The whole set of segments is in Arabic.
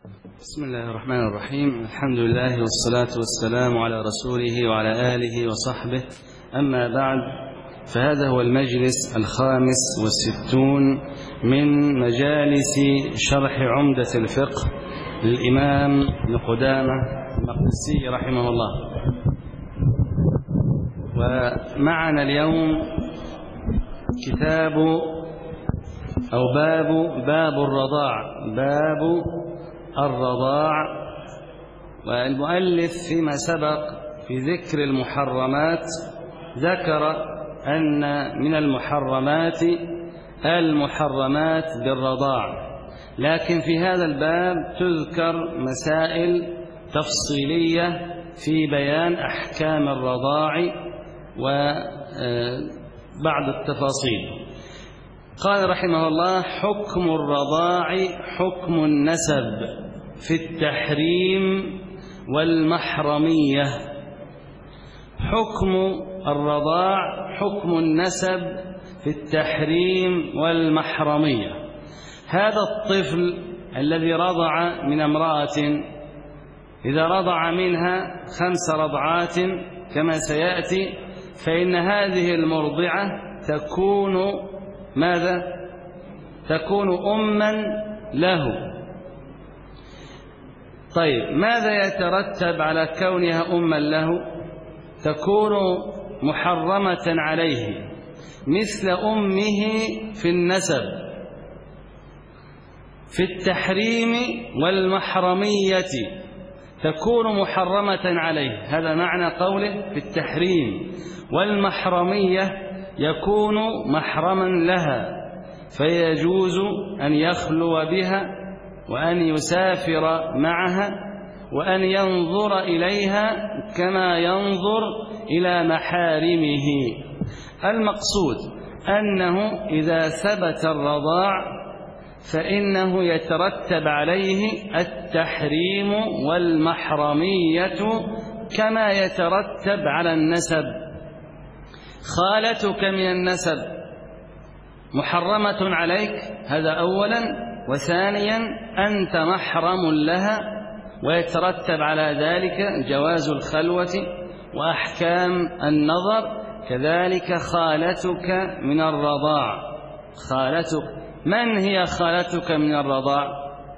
بسم الله الرحمن الرحيم. الحمد لله والصلاة والسلام على رسوله وعلى آله وصحبه. أما بعد، فهذا هو المجلس 65 من مجالس شرح عمدة الفقه للإمام ابن قدامة المقدسي رحمه الله. ومعنا اليوم كتاب أو باب الرضاع. والمؤلف فيما سبق في ذكر المحرمات ذكر أن من المحرمات بالرضاع، لكن في هذا الباب تذكر مسائل تفصيلية في بيان أحكام الرضاع وبعض التفاصيل. قال رحمه الله: حكم الرضاع حكم النسب في التحريم والمحرمية. حكم الرضاع حكم النسب في التحريم والمحرمية. هذا الطفل الذي رضع من امرأة، إذا رضع منها 5 رضعات كما سيأتي، فإن هذه المرضعة تكون ماذا؟ تكون أما له. طيب، ماذا يترتب على كونها أما له؟ تكون محرمة عليه مثل أمه في النسب في التحريم والمحرمية، تكون محرمة عليه. هذا معنى قوله في التحريم، والمحرمية يكون محرما لها، فيجوز أن يخلو بها وأن يسافر معها وأن ينظر إليها كما ينظر إلى محارمه. المقصود أنه إذا ثبت الرضاع فإنه يترتب عليه التحريم والمحرمية كما يترتب على النسب. خالتك من النسب محرمة عليك، هذا أولا، وثانيا أنت محرم لها، ويترتب على ذلك جواز الخلوة وأحكام النظر. كذلك خالتك من الرضاع. خالتك، من هي خالتك من الرضاع؟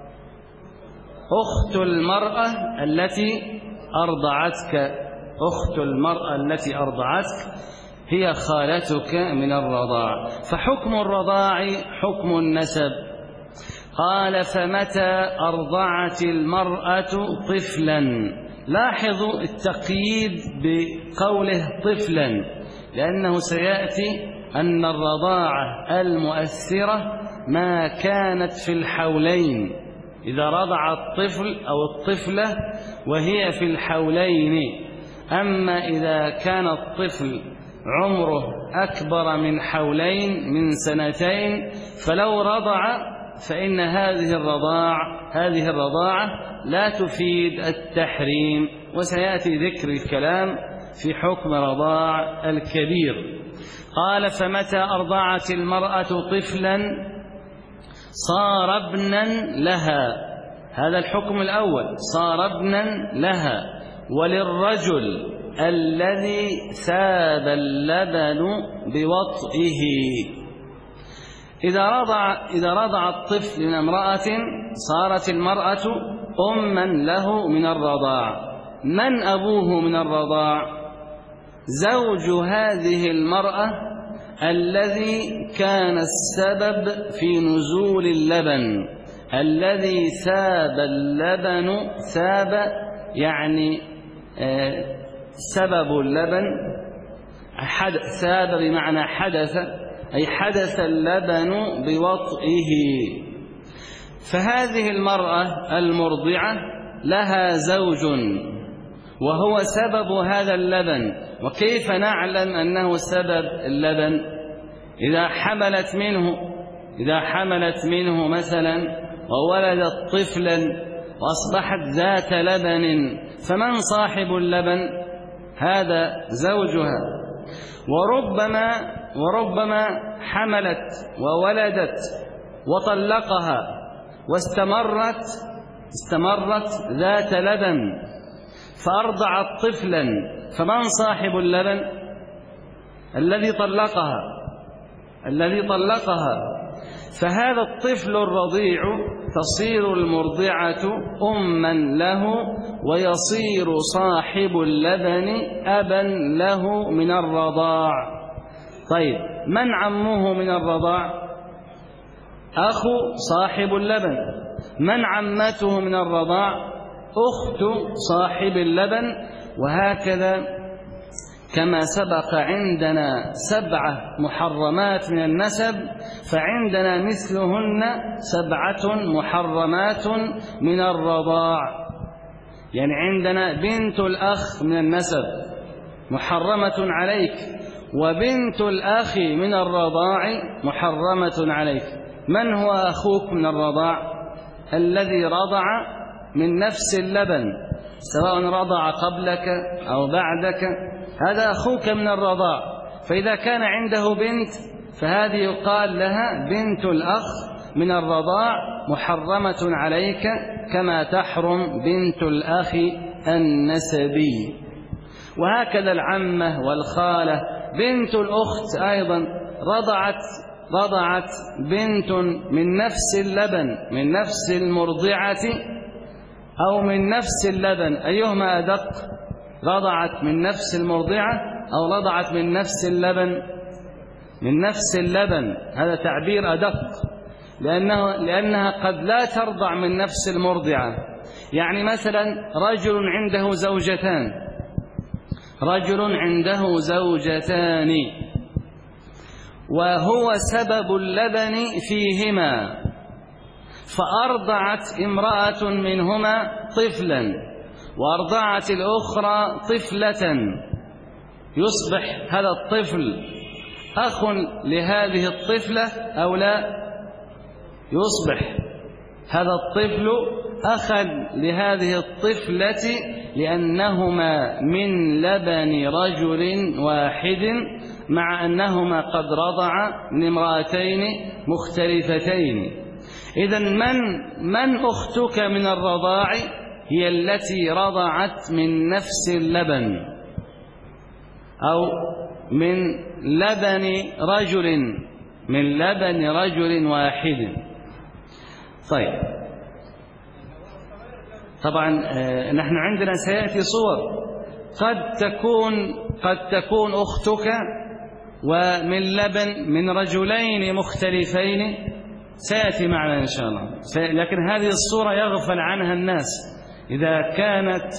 أخت المرأة التي أرضعتك. أخت المرأة التي أرضعتك هي خالتك من الرضاع. فحكم الرضاع حكم النسب. قال: فمتى أرضعت المرأة طفلا. لاحظوا التقييد بقوله طفلا، لأنه سيأتي أن الرضاعة المؤثرة ما كانت في الحولين، إذا رضع الطفل أو الطفلة وهي في الحولين. أما إذا كان الطفل عمره أكبر من حولين، من 2 سنين، فلو رضع فإن هذه الرضاعة لا تفيد التحريم، وسيأتي ذكر الكلام في حكم رضاع الكبير. قال: فمتى أرضعت المرأة طفلا صار ابنا لها. هذا الحكم الأول، صار ابنا لها. وللرجل الذي ساب اللبن بوطئه. إذا رضع الطفل من امرأة صارت المرأة أما له من الرضاع. من أبوه من الرضاع؟ زوج هذه المرأة الذي كان السبب في نزول اللبن، الذي ساب اللبن. ساب يعني سبب اللبن، ساب بمعنى حدث، أي حدث اللبن بوطئه. فهذه المرأة المرضعة لها زوج وهو سبب هذا اللبن. وكيف نعلم أنه سبب اللبن؟ إذا حملت منه مثلا وولدت طفلا وأصبحت ذات لبن، فمن صاحب اللبن؟ هذا زوجها. وربما حملت وولدت وطلقها واستمرت استمرت ذات لبن فأرضعت طفلا، فمن صاحب اللبن؟ الذي طلقها. فهذا الطفل الرضيع تصير المرضعة أما له، ويصير صاحب اللبن أبا له من الرضاع. طيب، من عمه من الرضاع؟ أخو صاحب اللبن. من عمته من الرضاع؟ أخت صاحب اللبن. وهكذا كما سبق عندنا 7 محرمات من النسب، فعندنا مثلهن 7 محرمات من الرضاع. يعني عندنا بنت الأخ من النسب محرمة عليك، وبنت الأخ من الرضاع محرمة عليك. من هو أخوك من الرضاع؟ الذي رضع من نفس اللبن، سواء رضع قبلك أو بعدك، هذا أخوك من الرضاع. فإذا كان عنده بنت فهذه يقال لها بنت الأخ من الرضاع، محرمة عليك كما تحرم بنت الأخ النسبي. وهكذا العمة والخالة. بنت الأخت أيضا رضعت بنت من نفس اللبن، من نفس المرضعة أو من نفس اللبن، أيهما أدق؟ رضعت من نفس المرضعة أو رضعت من نفس اللبن؟ من نفس اللبن، هذا تعبير أدق، لأنها قد لا ترضع من نفس المرضعة. يعني مثلا رجل عنده زوجتان وهو سبب اللبن فيهما، فأرضعت امرأة منهما طفلا وأرضعت الأخرى طفلة، يصبح هذا الطفل أخ لهذه الطفلة أو لا؟ يصبح هذا الطفل أخا لهذه الطفلة، لأنهما من لبن رجل واحد، مع أنهما قد رضعا من امرأتين مختلفتين. إذن من أختك من الرضاع؟ هي التي رضعت من نفس اللبن أو من لبن رجل واحد. طيب، طبعا نحن عندنا سيأتي صور، قد تكون أختك ومن لبن من رجلين مختلفين، سيأتي معنا إن شاء الله. لكن هذه الصورة يغفل عنها الناس. إذا كانت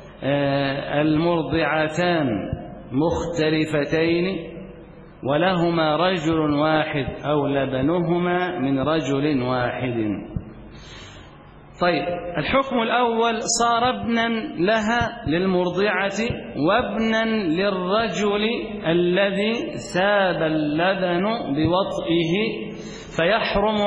المرضعتان مختلفتين ولهما رجل واحد أو لبنهما من رجل واحد. طيب، الحكم الأول صار ابنا لها للمرضعة وابنا للرجل الذي ساب اللبن بوطئه، فيحرم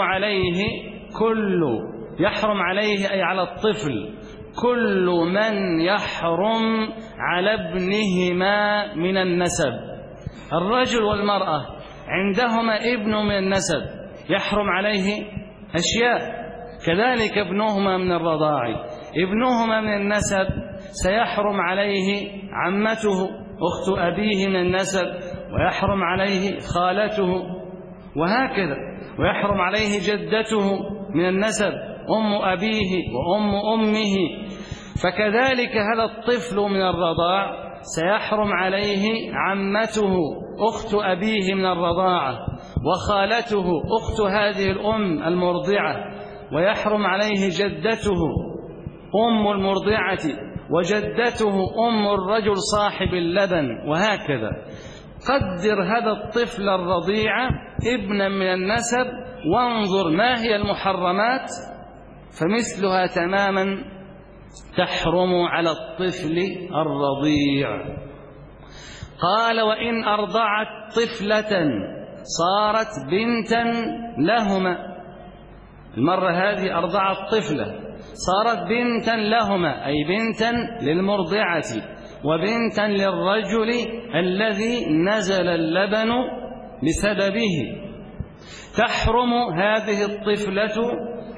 عليه أي على الطفل كل من يحرم على ابنهما من النسب. الرجل والمرأة عندهما ابن من النسب يحرم عليه أشياء، كذلك ابنهما من الرضاع، ابنهما من النسب سيحرم عليه عمته أخت أبيه من النسب، ويحرم عليه خالته، وهكذا، ويحرم عليه جدته من النسب، أم أبيه وأم أمه. فكذلك هذا الطفل من الرضاع سيحرم عليه عمته أخت أبيه من الرضاعة، وخالته أخت هذه الأم المرضعة، ويحرم عليه جدته أم المرضعة، وجدته أم الرجل صاحب اللبن، وهكذا. قدر هذا الطفل الرضيع ابنا من النسب، وانظر ما هي المحرمات، فمثلها تماما تحرم على الطفل الرضيع. قال: وإن أرضعت طفلة صارت بنتا لهما. المرة هذه أرضعت طفلة صارت بنتا لهما، أي بنتا للمرضعة وبنتا للرجل الذي نزل اللبن بسببه. تحرم هذه الطفلة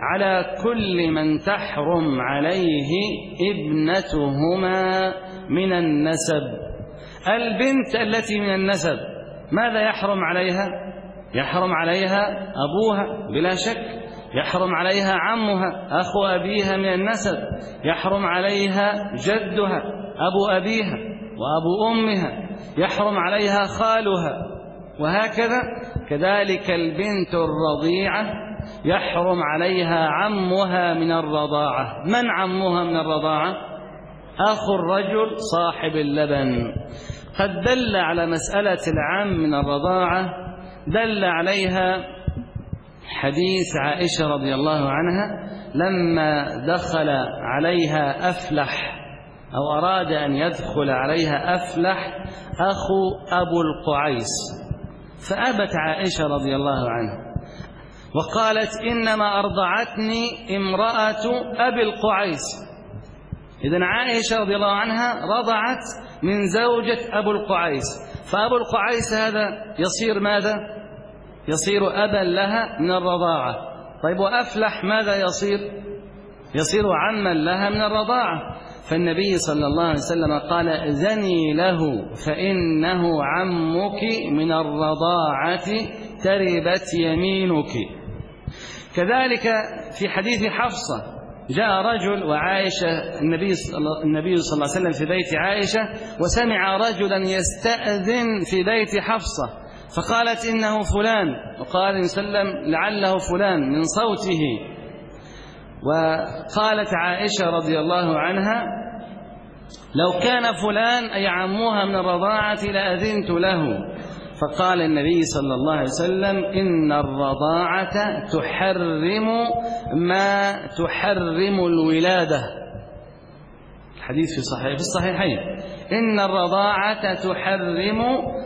على كل من تحرم عليه ابنتهما من النسب. البنت التي من النسب ماذا يحرم عليها؟ يحرم عليها أبوها بلا شك، يحرم عليها عمها أخو أبيها من النسب، يحرم عليها جدها أبو أبيها وأبو أمها، يحرم عليها خالها، وهكذا. كذلك البنت الرضيعة يحرم عليها عمها من الرضاعة. من عمها من الرضاعة؟ أخو الرجل صاحب اللبن. قد دل على مسألة العم من الرضاعة دل عليها حديث عائشة رضي الله عنها لما دخل عليها أفلح أو أراد أن يدخل عليها أفلح أخو أبو القعيس، فأبت عائشة رضي الله عنها وقالت إنما أرضعتني امرأة أبي القعيس. إذن عائشة رضي الله عنها رضعت من زوجة أبو القعيس، فأبو القعيس هذا يصير ماذا؟ يصير أبا لها من الرضاعة. طيب وأفلح ماذا يصير؟ يصير عما لها من الرضاعة. فالنبي صلى الله عليه وسلم قال إذني له فإنه عمك من الرضاعة تربت يمينك. كذلك في حديث حفصة جاء رجل وعائشة النبي صلى الله عليه وسلم في بيت عائشة وسمع رجلا يستأذن في بيت حفصة فقالت إنه فلان، وقال وسلم لعله فلان من صوته. وقالت عائشة رضي الله عنها لو كان فلان أي عموها من الرضاعة لأذنت له. فقال النبي صلى الله عليه وسلم إن الرضاعة تحرم ما تحرم الولادة. الحديث في الصحيحين إن الرضاعة تحرم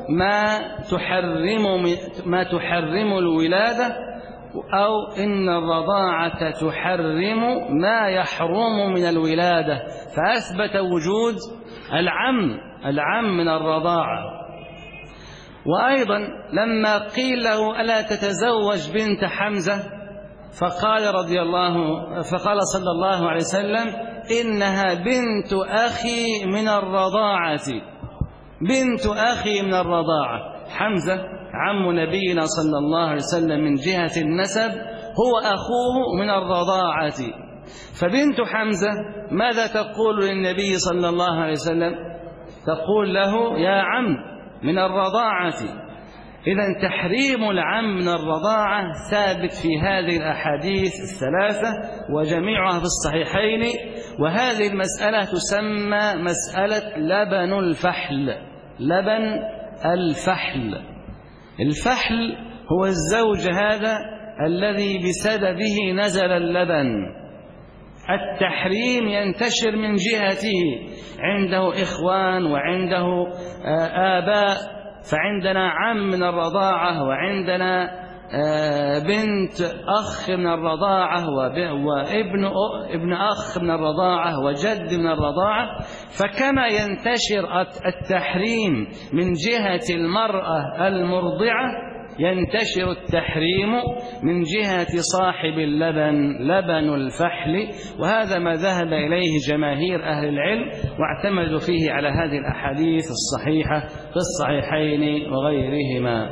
ما تحرم الولادة، أو إن الرضاعة تحرم ما يحرم من الولادة، فأثبت وجود العم من الرضاعة. وأيضا لما قيل له ألا تتزوج بنت حمزة فقال صلى الله عليه وسلم إنها بنت أخي من الرضاعة. بنت أخي من الرضاعة. حمزة عم نبينا صلى الله عليه وسلم من جهة النسب هو أخوه من الرضاعة. فبنت حمزة ماذا تقول للنبي صلى الله عليه وسلم؟ تقول له يا عم من الرضاعة. إذن تحريم العم من الرضاعة ثابت في هذه الأحاديث الثلاثة وجميعها في الصحيحين. وهذه المسألة تسمى مسألة لبن الفحل. لبن الفحل. الفحل هو الزوج هذا الذي بسببه نزل اللبن. التحريم ينتشر من جهته، عنده إخوان وعنده آباء، فعندنا عم من الرضاعة وعندنا بنت أخ من الرضاعة وابن أخ من الرضاعة وجد من الرضاعة. فكما ينتشر التحريم من جهة المرأة المرضعة ينتشر التحريم من جهة صاحب اللبن لبن الفحل. وهذا ما ذهب إليه جماهير أهل العلم واعتمدوا فيه على هذه الأحاديث الصحيحة في الصحيحين وغيرهما.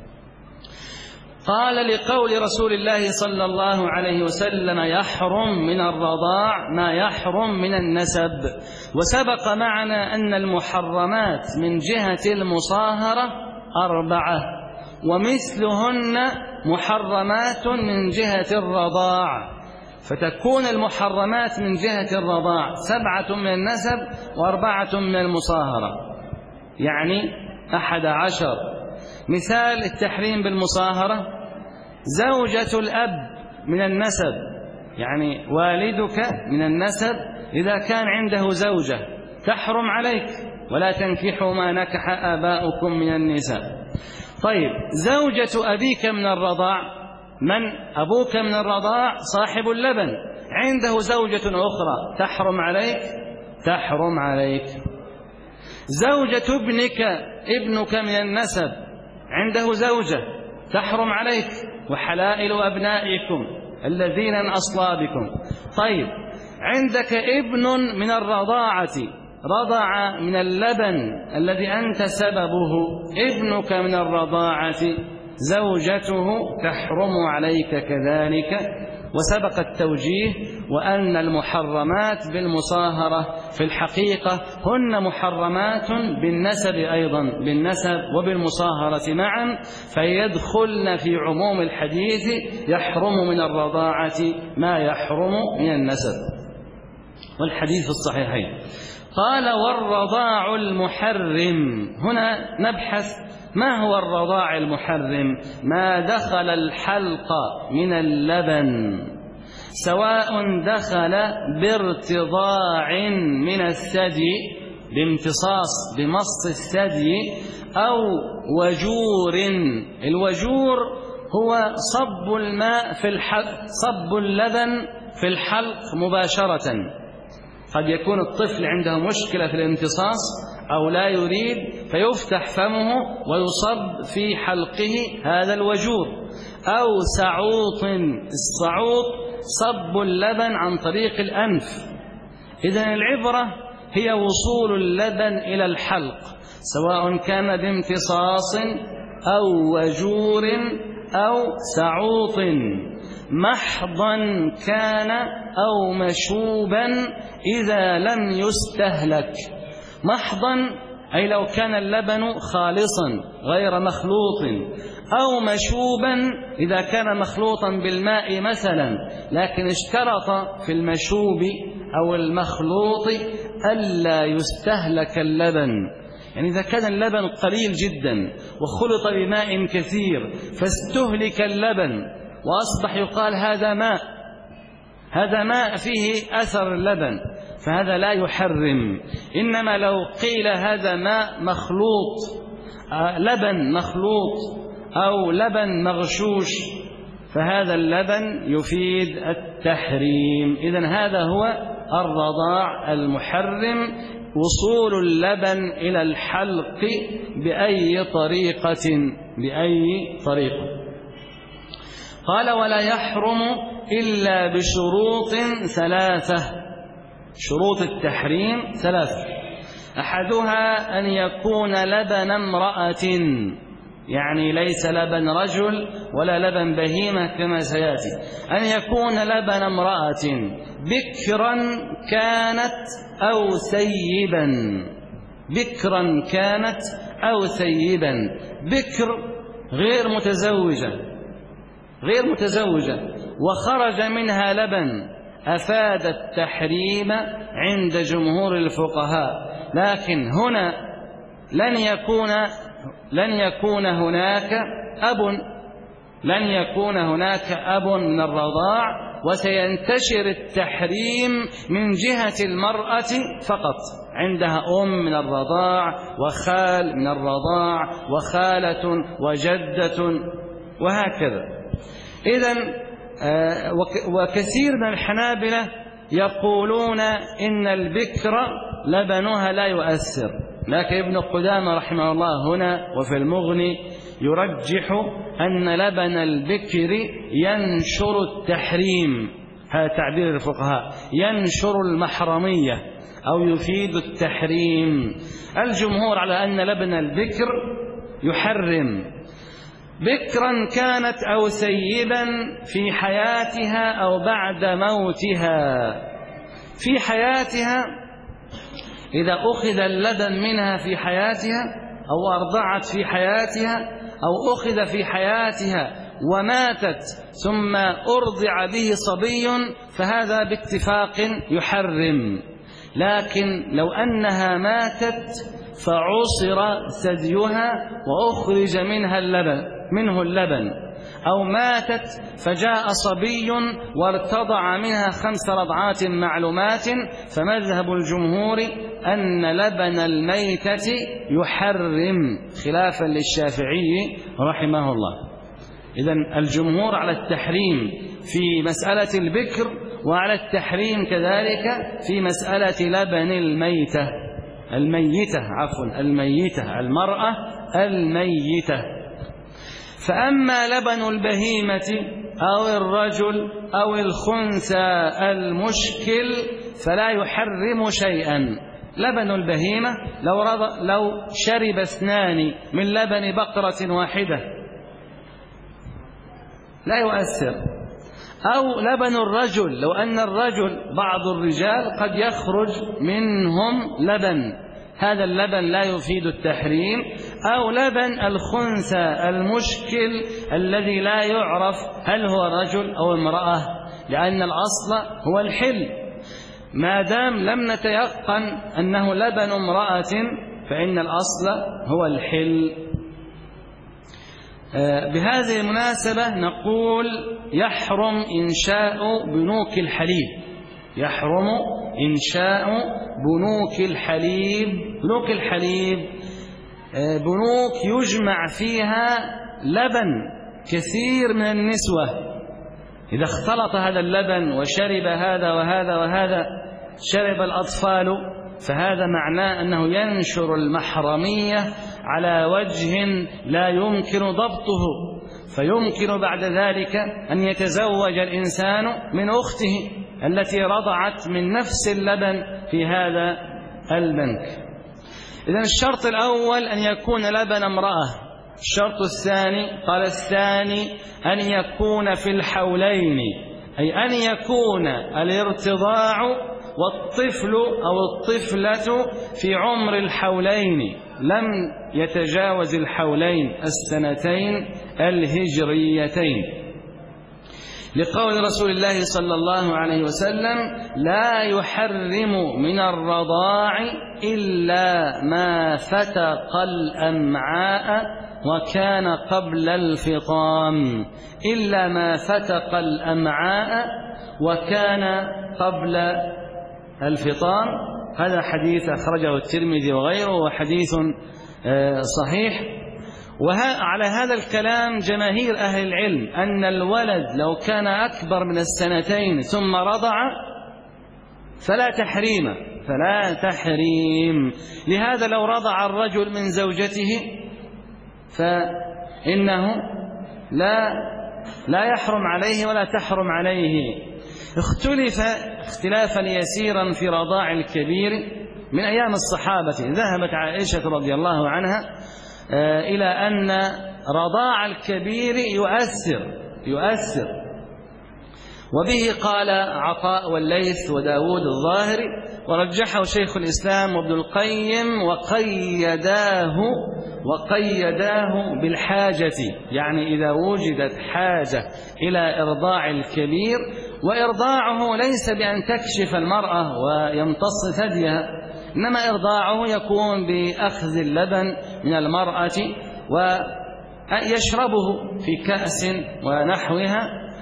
قال لقول رسول الله صلى الله عليه وسلم يحرم من الرضاع ما يحرم من النسب. وسبق معنا أن المحرمات من جهة المصاهرة 4 ومثلهن محرمات من جهة الرضاع. فتكون المحرمات من جهة الرضاع 7 من النسب و4 من المصاهرة، يعني 11. مثال التحريم بالمصاهرة زوجة الأب من النسب، يعني والدك من النسب إذا كان عنده زوجة تحرم عليك ولا تنكحوا ما نكح آباؤكم من النساء. طيب زوجة أبيك من الرضاع، من أبوك من الرضاع صاحب اللبن، عنده زوجة أخرى تحرم عليك؟ تحرم عليك. زوجة ابنك من النسب عنده زوجة تحرم عليك، وحلائل أبنائكم الذين من أصلابكم. طيب، عندك ابن من الرضاعة رضع من اللبن الذي أنت سببه، ابنك من الرضاعة زوجته تحرم عليك كذلك. وسبق التوجيه وأن المحرمات بالمصاهرة في الحقيقة هن محرمات بالنسب أيضا، بالنسب وبالمصاهرة معا، فيدخلن في عموم الحديث يحرم من الرضاعة ما يحرم من النسب، والحديث في الصحيحين. قال والرضاع المحرم. هنا نبحث ما هو الرضاع المحرم؟ ما دخل الحلق من اللبن، سواء دخل بارتضاع من الثدي، بامتصاص بمص الثدي، أو وجور. الوجور هو صب الماء في الحلق، صب اللبن في الحلق مباشرة. قد يكون الطفل عنده مشكلة في الامتصاص أو لا يريد، فيفتح فمه ويصب في حلقه هذا الوجور. أو سعوط، السعوط صب اللبن عن طريق الأنف. إذن العبرة هي وصول اللبن إلى الحلق، سواء كان بامتصاص أو وجور أو سعوط، محضا كان أو مشوبا إذا لم يستهلك. محضا أي لو كان اللبن خالصا غير مخلوط، أو مشوبا إذا كان مخلوطا بالماء مثلا، لكن اشترط في المشوب أو المخلوط ألا يستهلك اللبن. يعني إذا كان اللبن قليل جدا وخلط بماء كثير فاستهلك اللبن وأصبح يقال هذا ماء، هذا ماء فيه أثر اللبن، فهذا لا يحرم. إنما لو قيل هذا ماء مخلوط، لبن مخلوط أو لبن مغشوش، فهذا اللبن يفيد التحريم. إذن هذا هو الرضاع المحرم، وصول اللبن إلى الحلق بأي طريقة، بأي طريقة. قال ولا يحرم إلا بشروط ثلاثة. شروط التحريم ثلاثة: أحدها أن يكون لبن امرأة، يعني ليس لبن رجل ولا لبن بهيمة كما سيأتي، أن يكون لبن امرأة بكرا كانت أو ثيبا، بكرا كانت أو ثيبا. بكر غير متزوجة وخرج منها لبن، أفاد التحريم عند جمهور الفقهاء. لكن هنا لن يكون هناك أب من الرضاع، وسينتشر التحريم من جهة المرأة فقط. عندها أم من الرضاع وخال من الرضاع وخالة وجدة وهكذا. إذن وكثير من الحنابلة يقولون إن البكر لبنها لا يؤثر، لكن ابن قدامة رحمه الله هنا وفي المغني يرجح أن لبن البكر ينشر التحريم، هذا تعبير الفقهاء، ينشر المحرمية أو يفيد التحريم. الجمهور على أن لبن البكر يحرم، بكرا كانت أو ثيبا، في حياتها أو بعد موتها. في حياتها إذا أخذ اللبن منها في حياتها، أو أرضعت في حياتها، أو أخذ في حياتها وماتت ثم أرضع به صبي، فهذا باتفاق يحرم. لكن لو أنها ماتت فعصر ثديها وأخرج منه اللبن، أو ماتت فجاء صبي وارتضع منها 5 رضعات معلومات، فمذهب الجمهور أن لبن الميتة يحرم، خلافا للشافعي رحمه الله. إذن الجمهور على التحريم في مسألة البكر، وعلى التحريم كذلك في مسألة لبن الميتة، المرأة الميتة. فأما لبن البهيمة أو الرجل أو الخنثى المشكل فلا يحرم شيئا. لبن البهيمة لو شرب 2 من لبن بقرة واحدة لا يؤثر. أو لبن الرجل، لو أن الرجل بعض الرجال قد يخرج منهم لبن، هذا اللبن لا يفيد التحريم. أو لبن الخنثى المشكل الذي لا يعرف هل هو رجل أو امرأة، لأن الأصل هو الحل. ما دام لم نتيقن أنه لبن امرأة فإن الأصل هو الحل. بهذه المناسبة نقول يحرم إنشاء بنوك الحليب، يحرم إنشاء بنوك الحليب. بنوك الحليب بنوك يجمع فيها لبن كثير من النسوة، إذا اختلط هذا اللبن وشرب هذا وهذا وهذا، شرب الأطفال، فهذا معناه أنه ينشر المحرمية على وجه لا يمكن ضبطه، فيمكن بعد ذلك أن يتزوج الإنسان من أخته التي رضعت من نفس اللبن في هذا البنك. إذن الشرط الأول أن يكون لبن امرأة. الشرط الثاني قال الثاني أن يكون في الحولين، أي أن يكون الارتضاع والطفل أو الطفلة في عمر الحولين، لم يتجاوز الحولين 2 الهجريتين، لقول رسول الله صلى الله عليه وسلم: لا يحرم من الرضاع إلا ما فتق الأمعاء وكان قبل الفطام، إلا ما فتق الأمعاء وكان قبل الفطام. هذا حديث أخرجه الترمذي وغيره وحديث صحيح. وعلى هذا الكلام جماهير أهل العلم أن الولد لو كان أكبر من 2 ثم رضع فلا تحريم. لهذا لو رضع الرجل من زوجته فإنه لا يحرم عليه ولا تحرم عليه. اختلف اختلافا يسيرا في رضاع الكبير من أيام الصحابة. ذهبت عائشة رضي الله عنها إلى أن رضاع الكبير يؤثر، وبه قال عطاء والليث وداود الظاهري، ورجحه شيخ الإسلام وابن القيم، وقيداه بالحاجة، يعني إذا وجدت حاجة إلى إرضاع الكبير. وإرضاعه ليس بأن تكشف المرأة ويمتص ثديها، إنما إرضاعه يكون بأخذ اللبن من المرأة ويشربه في كأس ونحوها.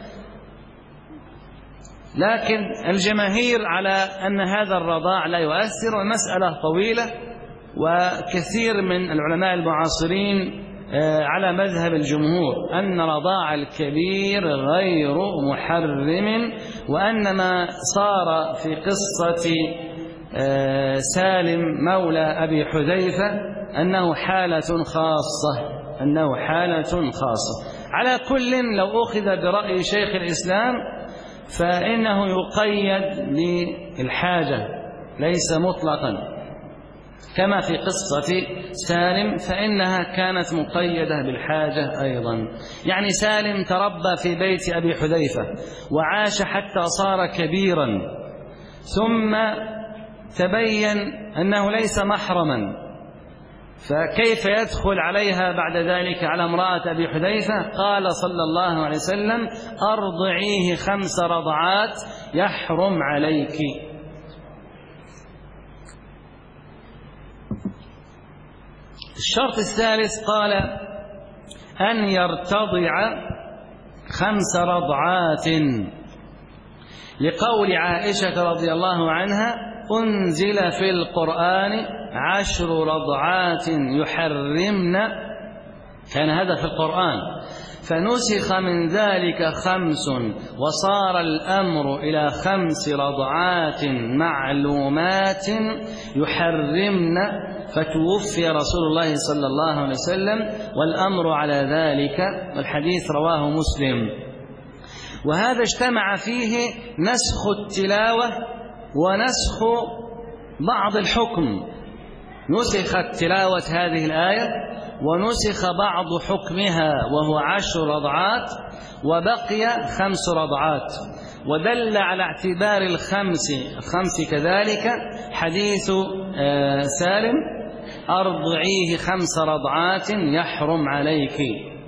لكن الجماهير على أن هذا الرضاع لا يؤثر، والمسألة طويلة، وكثير من العلماء المعاصرين على مذهب الجمهور أن رضاع الكبير غير محرم، وأن ما صار في قصة سالم مولى أبي حذيفة أنه حالة خاصة. على كل لو أخذ برأي شيخ الإسلام فإنه يقيد بالحاجة ليس مطلقا، كما في قصة سالم فإنها كانت مقيدة بالحاجة أيضا. يعني سالم تربى في بيت أبي حذيفة وعاش حتى صار كبيرا، ثم تبين أنه ليس محرما، فكيف يدخل عليها بعد ذلك على امرأة أبي حذيفة؟ قال صلى الله عليه وسلم: أرضعيه 5 رضعات يحرم عليك. الشرط الثالث قال أن يرتضع 5 رضعات، لقول عائشة رضي الله عنها: أنزل في القرآن 10 رضعات يحرمن، كان هذا في القرآن، فنسخ من ذلك 5 وصار الأمر إلى 5 رضعات معلومات يحرمن، فتوفي رسول الله صلى الله عليه وسلم والأمر على ذلك، والحديث رواه مسلم. وهذا اجتمع فيه نسخ التلاوة ونسخ بعض الحكم، نسخت تلاوة هذه الآية ونسخ بعض حكمها وهو 10 رضعات، وبقي 5 رضعات. ودل على اعتبار الخمس كذلك حديث سالم: أرضعيه 5 رضعات يحرم عليك.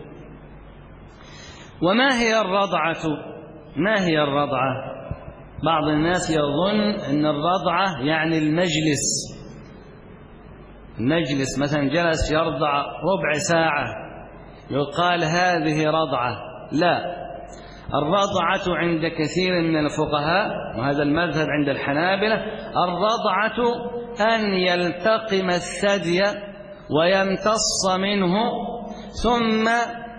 وما هي الرضعة؟ ما هي الرضعة؟ بعض الناس يظن أن الرضعة يعني المجلس مثلا جلس يرضع ربع ساعة يقال هذه رضعة. لا، الرضعة عند كثير من الفقهاء، وهذا المذهب عند الحنابلة، الرضعة أن يلتقم الثدي ويمتص منه ثم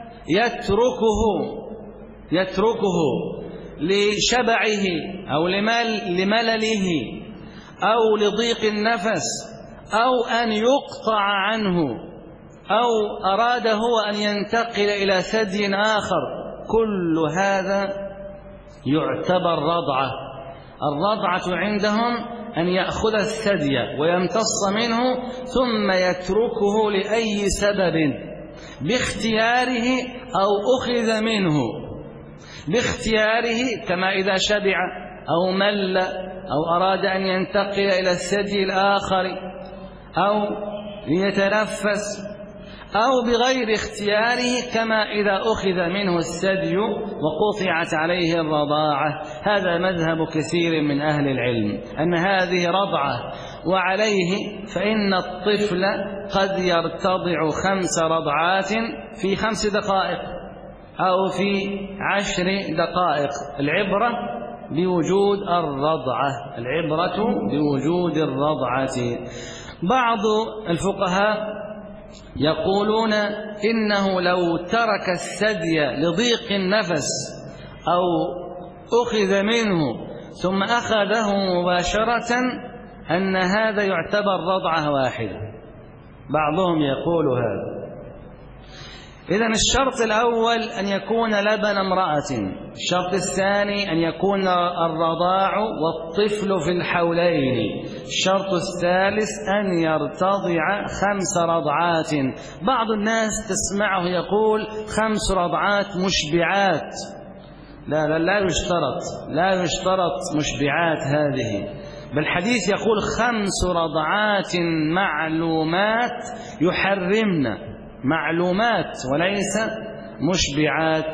يتركه لشبعه أو لملله أو لضيق النفس أو أن يقطع عنه أو أراد هو أن ينتقل إلى ثدي آخر. كل هذا يعتبر رضعة. الرضعة عندهم أن يأخذ الثدي ويمتص منه ثم يتركه لأي سبب باختياره أو أخذ منه باختياره، كما إذا شبع أو مل أو أراد أن ينتقل إلى الثدي الآخر أو ليتنفس، أو بغير اختياره كما إذا أخذ منه الثدي وقطعت عليه الرضاعة. هذا مذهب كثير من أهل العلم أن هذه رضعة، وعليه فإن الطفل قد يرتضع 5 رضعات في 5 دقائق أو في 10 دقائق. العبرة بوجود الرضعة. بعض الفقهاء يقولون إنه لو ترك الثدي لضيق النفس أو أخذ منه ثم أخذه مباشرة أن هذا يعتبر رضعة واحدة. بعضهم يقول هذا. إذن الشرط الأول أن يكون لبن امرأة، الشرط الثاني أن يكون الرضاع والطفل في الحولين، الشرط الثالث أن يرتضع 5 رضعات. بعض الناس تسمعه يقول 5 رضعات مشبعات. لا يشترط مشبعات هذه، بل الحديث يقول 5 رضعات معلومات يحرمن، معلومات وليس مشبعات.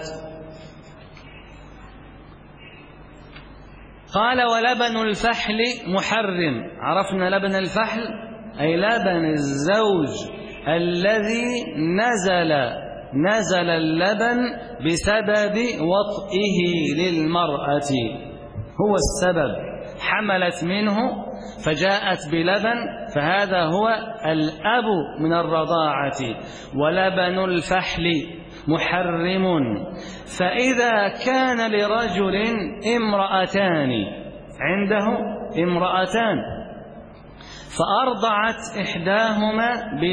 قال: ولبن الفحل محرم. عرفنا لبن الفحل أي لبن الزوج الذي نزل اللبن بسبب وطئه للمرأة، هو السبب، حملت منه فجاءت بلبن، فهذا هو الأب من الرضاعة. ولبن الفحل محرم. فإذا كان لرجل امرأتان، عنده امرأتان، فأرضعت إحداهما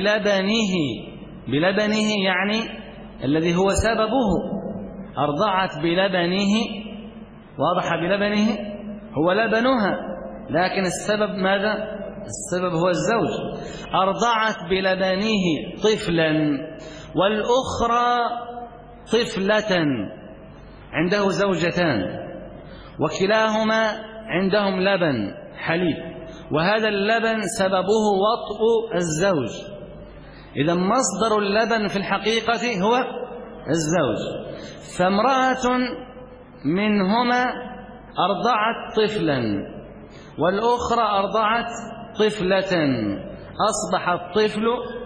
بلبنه يعني الذي هو سببه، أرضعت بلبنه، واضح، بلبنه هو لبنها، لكن السبب ماذا؟ السبب هو الزوج. أرضعت بلبنه طفلا والأخرى طفلة، عنده زوجتان وكلاهما عندهم لبن حليب، وهذا اللبن سببه وطء الزوج. إذا مصدر اللبن في الحقيقة هو الزوج. فامرأة منهما أرضعت طفلا والأخرى أرضعت طفلة، أصبح الطفل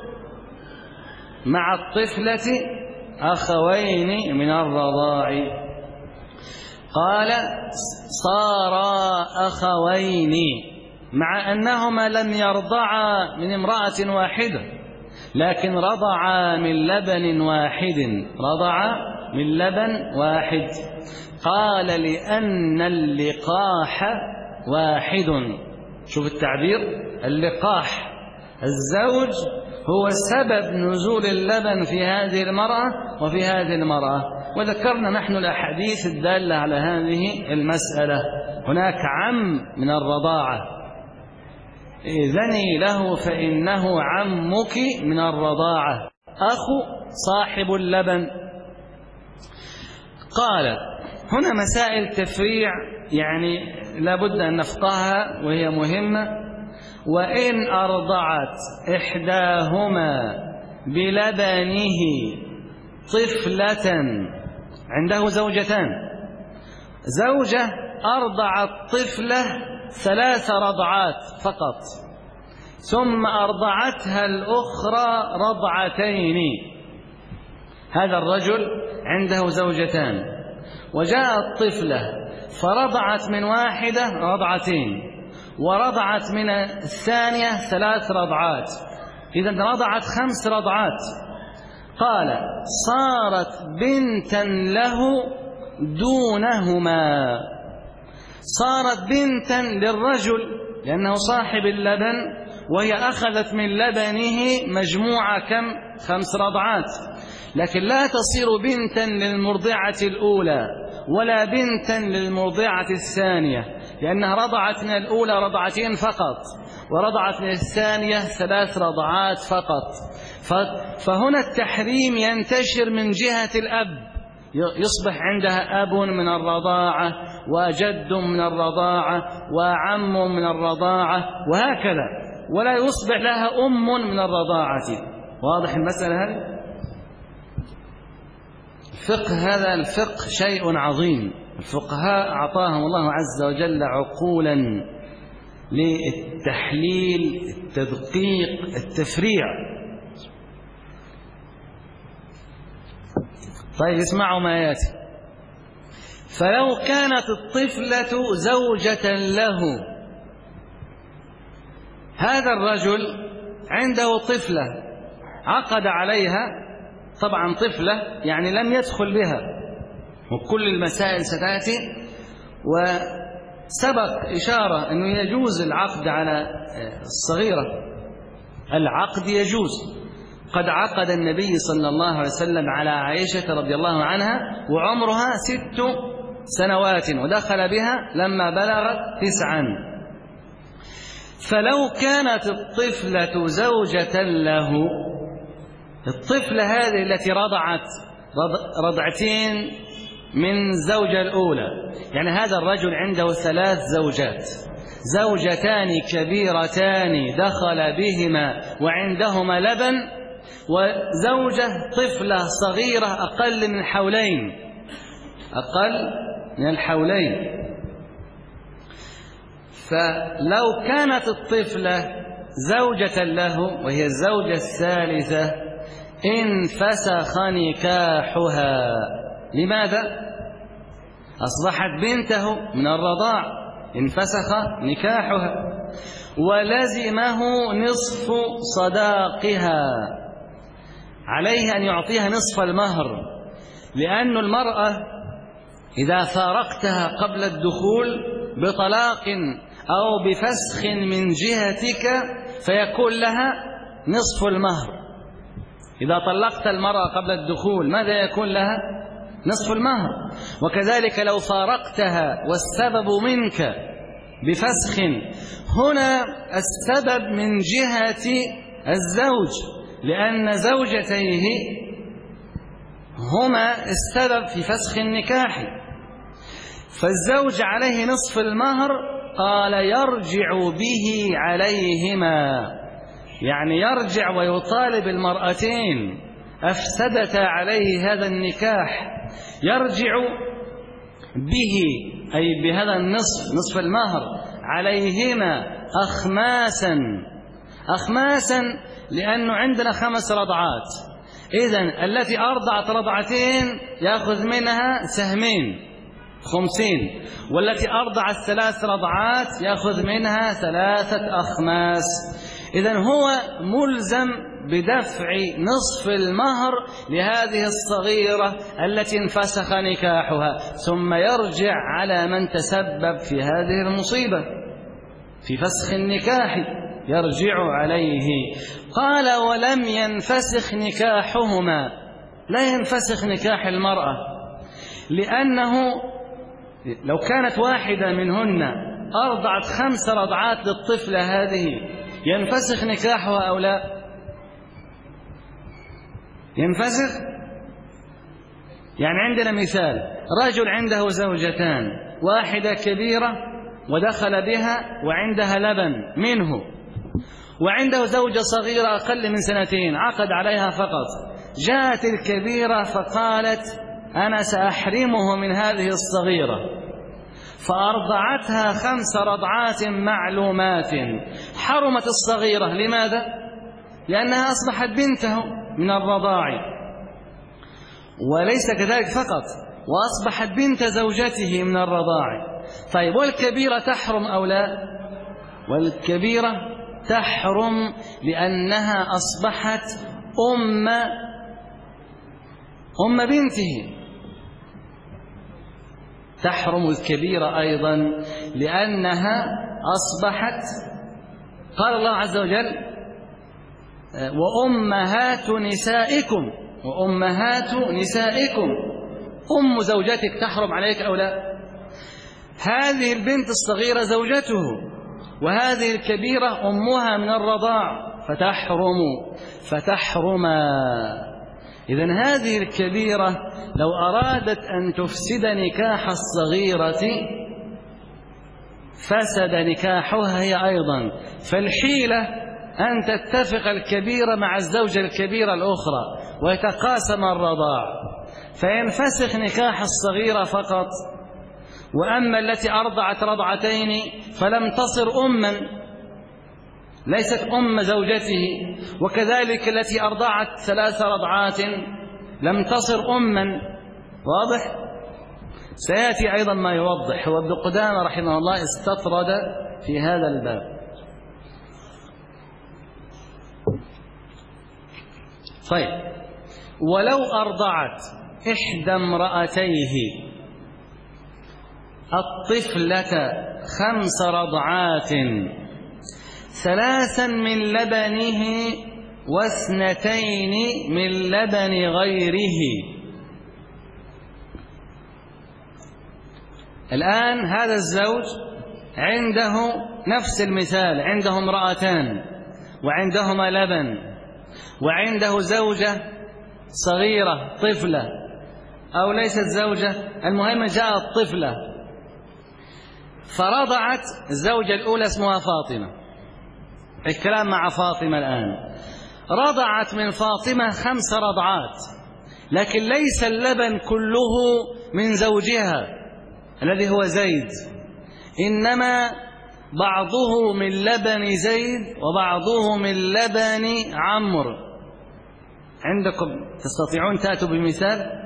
مع الطفلة أخوين من الرضاع. قال: صارا أخوين، مع أنهما لم يرضعا من امرأة واحدة، لكن رضعا من لبن واحد. قال: لأن اللقاح واحد. شوف التعبير، اللقاح، الزوج هو سبب نزول اللبن في هذه المرأة وفي هذه المرأة، وذكرنا نحن الأحاديث الدالة على هذه المسألة. هناك عم من الرضاعة، إذني له فإنه عمك من الرضاعة، أخو صاحب اللبن. قال هنا مسائل تفريع يعني لابد أن نفقهها وهي مهمة. وإن أرضعت إحداهما بلبنه طفلة، عنده زوجتان، زوجة أرضعت طفلة 3 رضعات فقط، ثم أرضعتها الأخرى رضعتين. هذا الرجل عنده زوجتان وجاءت طفلة فرضعت من واحدة رضعتين، ورضعت من الثانية 3 رضعات، إذن رضعت 5 رضعات. قال صارت بنتا له دونهما، صارت بنتا للرجل لأنه صاحب اللبن، وهي أخذت من لبنه مجموعة كم؟ 5 رضعات، لكن لا تصير بنتا للمرضعة الأولى ولا بنتا للمرضعة الثانية، لأنها رضعت من الأولى رضعتين فقط، ورضعت من الثانية 3 رضعات فقط. فهنا التحريم ينتشر من جهة الأب، يصبح عندها أب من الرضاعة وجد من الرضاعة وعم من الرضاعة وهكذا، ولا يصبح لها أم من الرضاعة. واضح المسألة هذه؟ الفقه هذا الفقه شيء عظيم، الفقهاء أعطاهم الله عز وجل عقولا للتحليل، التدقيق، التفريع. طيب اسمعوا ما ياتي. فلو كانت الطفلة زوجة له، هذا الرجل عنده طفلة عقد عليها، طبعا طفلة يعني لم يدخل بها، وكل المسائل ستأتي، وسبق إشارة أنه يجوز العقد على الصغيرة، العقد يجوز. قد عقد النبي صلى الله عليه وسلم على عائشة رضي الله عنها وعمرها 6 سنوات، ودخل بها لما بلغت 9. فلو كانت الطفلة زوجة له، الطفلة هذه التي رضعت رضعتين من الزوجة الأولى، يعني هذا الرجل عنده 3 زوجات، زوجتان كبيرتان دخل بهما وعندهما لبن، وزوجة طفلة صغيرة أقل من الحولين، أقل من الحولين. فلو كانت الطفلة زوجة له وهي الزوجة الثالثة انفسخ نكاحها. لماذا؟ أصبحت بنته من الرضاع، انفسخ نكاحها، ولزمه نصف صداقها، عليه أن يعطيها نصف المهر، لأن المرأة إذا فارقتها قبل الدخول بطلاق أو بفسخ من جهتك فيكون لها نصف المهر. إذا طلقت المرأة قبل الدخول ماذا يكون لها؟ نصف المهر. وكذلك لو فارقتها والسبب منك بفسخ، هنا السبب من جهة الزوج، لأن زوجتيه هما السبب في فسخ النكاح، فالزوج عليه نصف المهر. قال يرجع به عليهما، يعني يرجع ويطالب المرأتين أفسدتا عليه هذا النكاح، يرجع به أي بهذا النصف، نصف المهر، عليهما أخماسا. أخماسا لأنه عندنا 5 رضعات، إذن التي أرضعت رضعتين يأخذ منها سهمين 50، والتي أرضعت 3 رضعات يأخذ منها 3 أخماس. إذن هو ملزم بدفع نصف المهر لهذه الصغيرة التي انفسخ نكاحها، ثم يرجع على من تسبب في هذه المصيبة في فسخ النكاح، يرجع عليه. قال ولم ينفسخ نكاحهما، لا ينفسخ نكاح المرأة لأنه لو كانت واحدة منهن أرضعت 5 رضعات للطفلة هذه ينفسخ نكاحها أو لا؟ ينفسخ. يعني عندنا مثال: رجل عنده زوجتان، واحدة كبيرة ودخل بها وعندها لبن منه، وعنده زوجة صغيرة أقل من 2 عقد عليها فقط. جاءت الكبيرة فقالت: أنا سأحرمه من هذه الصغيرة، فأرضعتها 5 رضعات معلومات. حرمت الصغيرة. لماذا؟ لأنها أصبحت بنته من الرضاع، وليس كذلك فقط، وأصبحت بنت زوجته من الرضاع. طيب، والكبيرة تحرم أو لا؟ والكبيرة تحرم لأنها أصبحت أم بنته. تحرم الكبيرة أيضا لأنها أصبحت، قال الله عز وجل: وأمهات نسائكم. وأمهات نسائكم، أم زوجتك تحرم عليك أو لا؟ هذه البنت الصغيرة زوجته، وهذه الكبيرة أمها من الرضاع، فتحرما. إذن هذه الكبيرة لو أرادت أن تفسد نكاح الصغيرة فسد نكاحها هي أيضا. فالحيلة أن تتفق الكبيرة مع الزوجة الكبيرة الأخرى ويتقاسم الرضاع، فينفسخ نكاح الصغيرة فقط. وأما التي أرضعت رضعتين فلم تصر أما، ليست أم زوجته، وكذلك التي أرضعت 3 رضعات لم تصر أما. واضح؟ سيأتي أيضا ما يوضح. هو ابن قدامة رحمه الله استطرد في هذا الباب. طيب، ولو أرضعت إحدى امرأتيه الطفلة 5 رضعات، 3 من لبنه و2 من لبن غيره. الآن هذا الزوج عنده نفس المثال، عنده امرأتان وعندهما لبن، وعنده زوجة صغيرة طفلة أو ليست زوجة، المهم جاءت طفلة فرضعت. الزوجة الأولى اسمها فاطمة، الكلام مع فاطمة الآن. رضعت من فاطمة 5 رضعات، لكن ليس اللبن كله من زوجها الذي هو زيد، إنما بعضه من لبن زيد وبعضه من لبن عمرو. عندكم تستطيعون تأتوا بمثال؟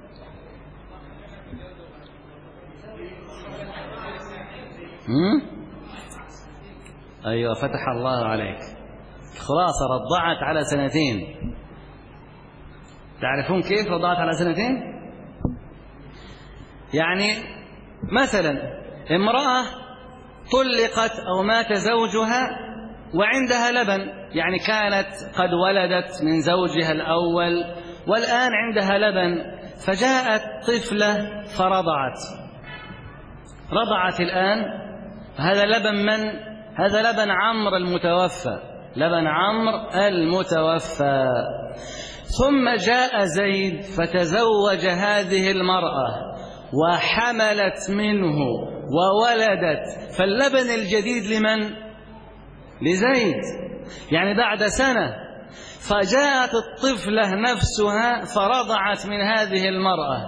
أيوة، فتح الله عليك. خلاصة رضعت على 2. تعرفون كيف رضعت على 2؟ يعني مثلا امرأة طلقت أو مات زوجها وعندها لبن، يعني كانت قد ولدت من زوجها الأول والآن عندها لبن، فجاءت طفلة فرضعت. رضعت الآن. هذا لبن من؟ هذا لبن عمرو المتوفى، لبن عمرو المتوفى. ثم جاء زيد فتزوج هذه المرأة وحملت منه وولدت، فاللبن الجديد لمن؟ لزيد، يعني بعد 1 سنة. فجاءت الطفلة نفسها فرضعت من هذه المرأة،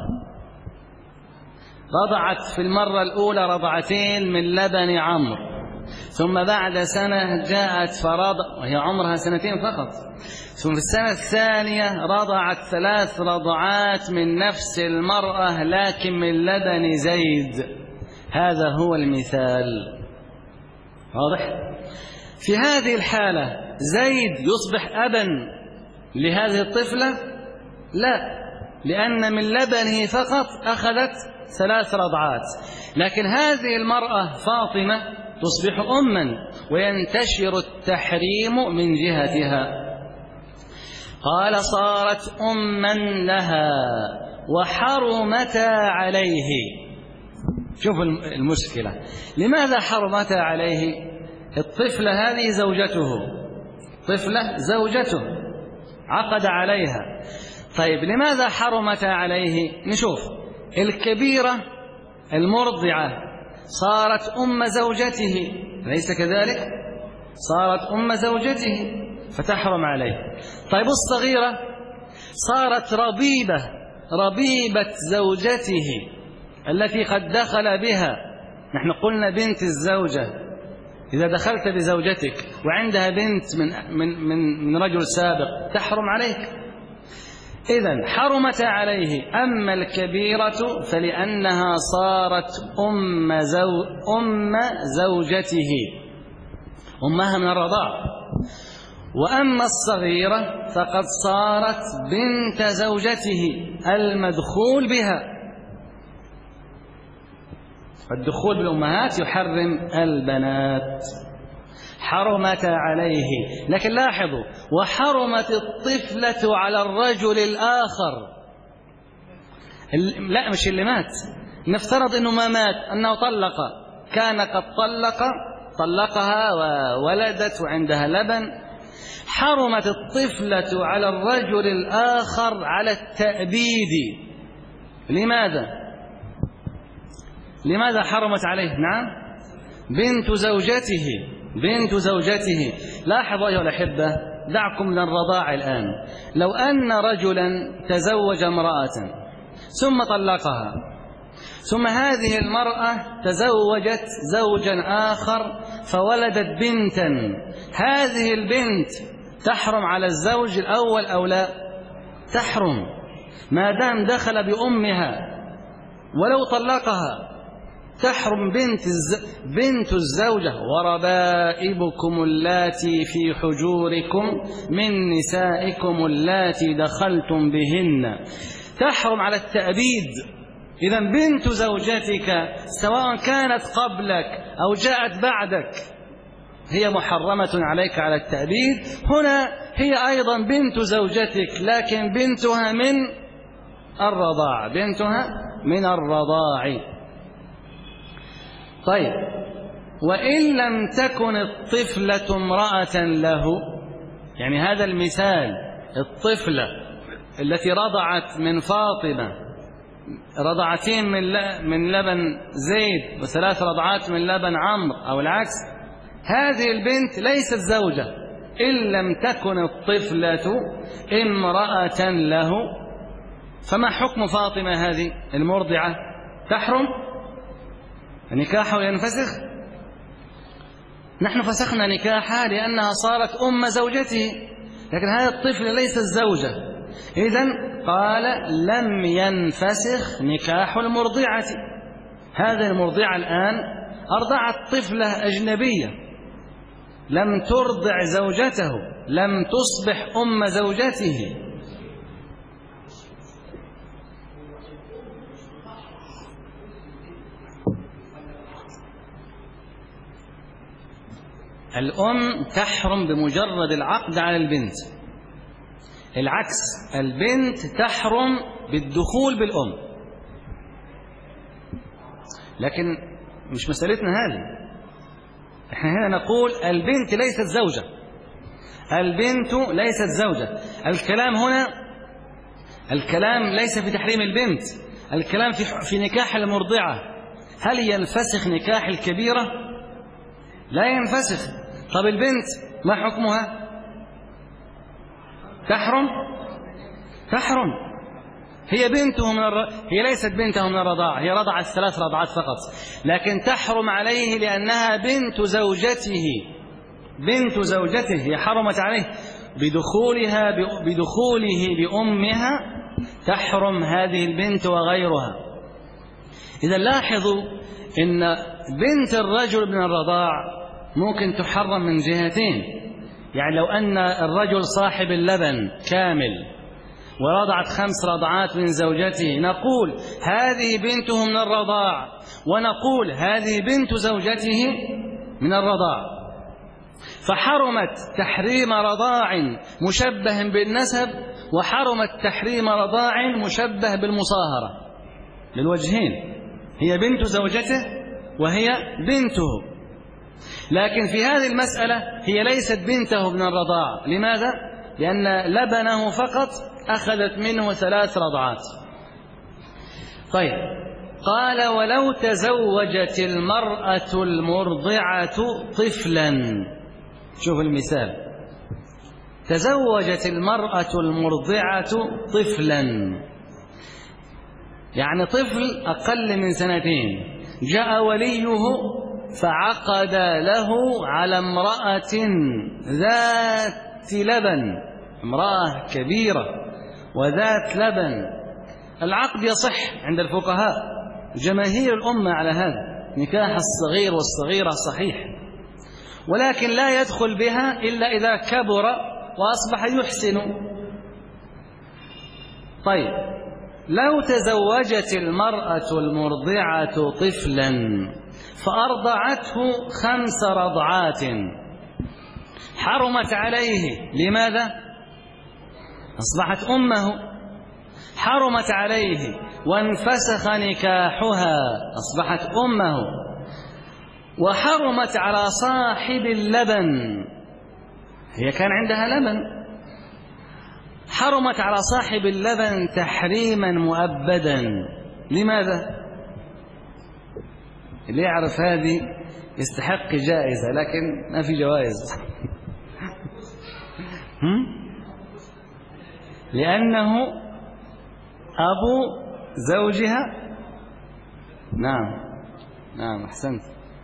رضعت في المرة الأولى 2 رضعتين من لبن عمرو، ثم بعد 1 سنة جاءت وهي عمرها 2 فقط، ثم في السنة الثانية رضعت 3 رضعات من نفس المرأة لكن من لبن زيد. هذا هو المثال. واضح؟ في هذه الحالة زيد يصبح أبا لهذه الطفلة؟ لا، لأن من لبنه فقط أخذت 3 رضعات، لكن هذه المرأة فاطمة تصبح أما وينتشر التحريم من جهتها. قال: صارت أما لها وحرمتا عليه. شوف المشكلة، لماذا حرمتا عليه؟ الطفلة هذه زوجته، طفلة زوجته عقد عليها. طيب لماذا حرمتا عليه؟ نشوف، الكبيرة المرضعة صارت أم زوجته، أليس كذلك؟ صارت أم زوجته فتحرم عليه. طيب الصغيرة صارت ربيبة زوجته التي قد دخل بها. نحن قلنا بنت الزوجة، إذا دخلت بزوجتك وعندها بنت من رجل سابق تحرم عليك. إذن حرمت عليه. أما الكبيرة فلأنها صارت أم زوجته، أمها من الرضاع. وأما الصغيرة فقد صارت بنت زوجته المدخول بها. الدخول بالأمهات يحرم البنات. حرمت عليه. لكن لاحظوا، وحرمت الطفلة على الرجل الآخر. لا، مش اللي مات، نفترض أنه ما مات، أنه طلق، كان قد طلقها وولدت وعندها لبن. حرمت الطفلة على الرجل الآخر على التأبيد. لماذا حرمت عليه؟ نعم، بنت زوجته. لاحظوا أيها الأحبة، دعكم من الرضاع الآن. لو أن رجلا تزوج امرأة ثم طلقها، ثم هذه المرأة تزوجت زوجا آخر فولدت بنتا، هذه البنت تحرم على الزوج الأول أو لا؟ تحرم ما دام دخل بأمها. ولو طلقها تحرم بنت الزوجة. وربائبكم اللاتي في حجوركم من نسائكم اللاتي دخلتم بهن، تحرم على التأبيد. إذن بنت زوجتك سواء كانت قبلك أو جاءت بعدك هي محرمة عليك على التأبيد. هنا هي أيضا بنت زوجتك، لكن بنتها من الرضاع. طيب، وإن لم تكن الطفلة امرأة له، يعني هذا المثال، الطفلة التي رضعت من فاطمة رضعتين من لبن زيد و3 رضعات من لبن عمرو أو العكس، هذه البنت ليست زوجة إن لم تكن الطفلة امرأة له. فما حكم فاطمة هذه المرضعة؟ تحرم نكاحه ينفسخ. نحن فسخنا نكاحها لأنها صارت أم زوجته، لكن هذه الطفلة ليست زوجة. إذن قال لم ينفسخ نكاح المرضعة. هذه المرضعة الآن أرضعت طفلة أجنبية، لم ترضع زوجته، لم تصبح أم زوجته. الأم تحرم بمجرد العقد على البنت، العكس، البنت تحرم بالدخول بالأم. لكن مش مسألتنا هذه، احنا هنا نقول البنت ليست زوجة، البنت ليست زوجة. الكلام هنا، الكلام ليس في تحريم البنت، الكلام في نكاح المرضعة. هل ينفسخ نكاح الكبيرة؟ لا ينفسخ. طب البنت ما حكمها؟ تحرم. هي بنته هي ليست بنته من الرضاعة، هي رضعت 3 رضعات فقط، لكن تحرم عليه لأنها بنت زوجته، هي حرمت عليه بدخوله بأمها، تحرم هذه البنت وغيرها. إذا لاحظوا إن بنت الرجل من الرضاع ممكن تحرم من جهتين. يعني لو أن الرجل صاحب اللبن كامل ورضعت 5 رضعات من زوجته، نقول هذه بنته من الرضاع، ونقول هذه بنت زوجته من الرضاع. فحرمت تحريم رضاع مشبه بالنسب، وحرمت تحريم رضاع مشبه بالمصاهرة، للوجهين، هي بنت زوجته وهي بنته. لكن في هذه المسألة هي ليست بنته من الرضاع. لماذا؟ لأن لبنه فقط أخذت منه 3 رضعات. طيب، قال ولو تزوجت المرأة المرضعة طفلا. شوف المثال، تزوجت المرأة المرضعة طفلا، يعني طفل أقل من 2 سنين، جاء وليه فعقد له على امرأة ذات لبن، امرأة كبيرة وذات لبن، العقد يصح عند الفقهاء، جماهير الأمة على هذا، نكاح الصغير والصغيرة صحيح، ولكن لا يدخل بها إلا إذا كبر وأصبح يحسن. طيب، لو تزوجت المرأة المرضعة طفلا فأرضعته 5 رضعات حرمت عليه. لماذا؟ أصبحت أمه، حرمت عليه وانفسخ نكاحها، أصبحت أمه. وحرمت على صاحب اللبن، هي كان عندها لبن، حرمت على صاحب اللبن تحريما مؤبدا. لماذا؟ اللي يعرف هذه يستحق جائزة، لكن ما في جوائز. لأنه أبو زوجها. نعم أحسنت.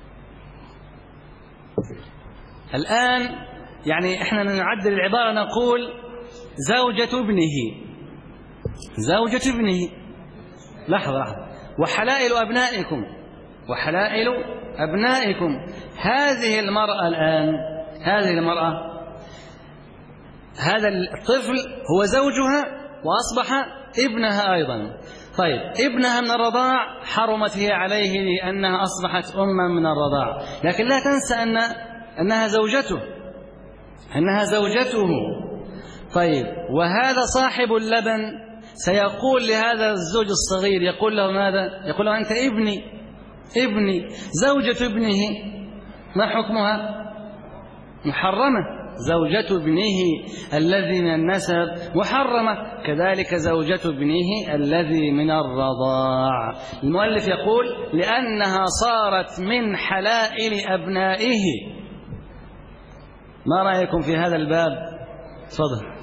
الآن يعني إحنا نعدل العبارة، نقول زوجة ابنه، زوجة ابنه. لحظة، وحلائل أبنائكم، وحلائل أبنائكم. هذه المرأة الآن، هذه المرأة، هذا الطفل هو زوجها وأصبح ابنها أيضا. طيب، ابنها من الرضاع حرمت هي عليه لأنها أصبحت أما من الرضاع، لكن لا تنسى أنها زوجته، أنها زوجته. طيب، وهذا صاحب اللبن سيقول لهذا الزوج الصغير، يقول له ماذا؟ يقول له أنت ابني. زوجة ابنه ما حكمها؟ محرمة. زوجة ابنه الذي من النسب محرمة، كذلك زوجة ابنه الذي من الرضاع. المؤلف يقول لأنها صارت من حلائل أبنائه. ما رأيكم في هذا الباب؟ تفضل.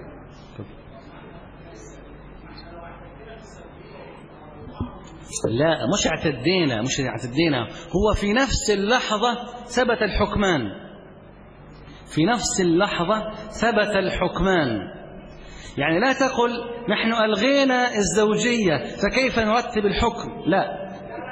لا، مش اعتدينا، هو في نفس اللحظة ثبت الحكمان، في نفس اللحظة ثبت الحكمان. يعني لا تقل نحن ألغينا الزوجية فكيف نرتب الحكم، لا.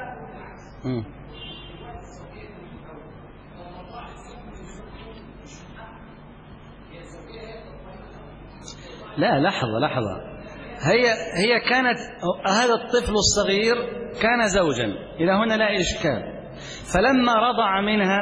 لا، لحظة. هي كانت، هذا الطفل الصغير كان زوجا، إلى هنا لا إشكال. فلما رضع منها،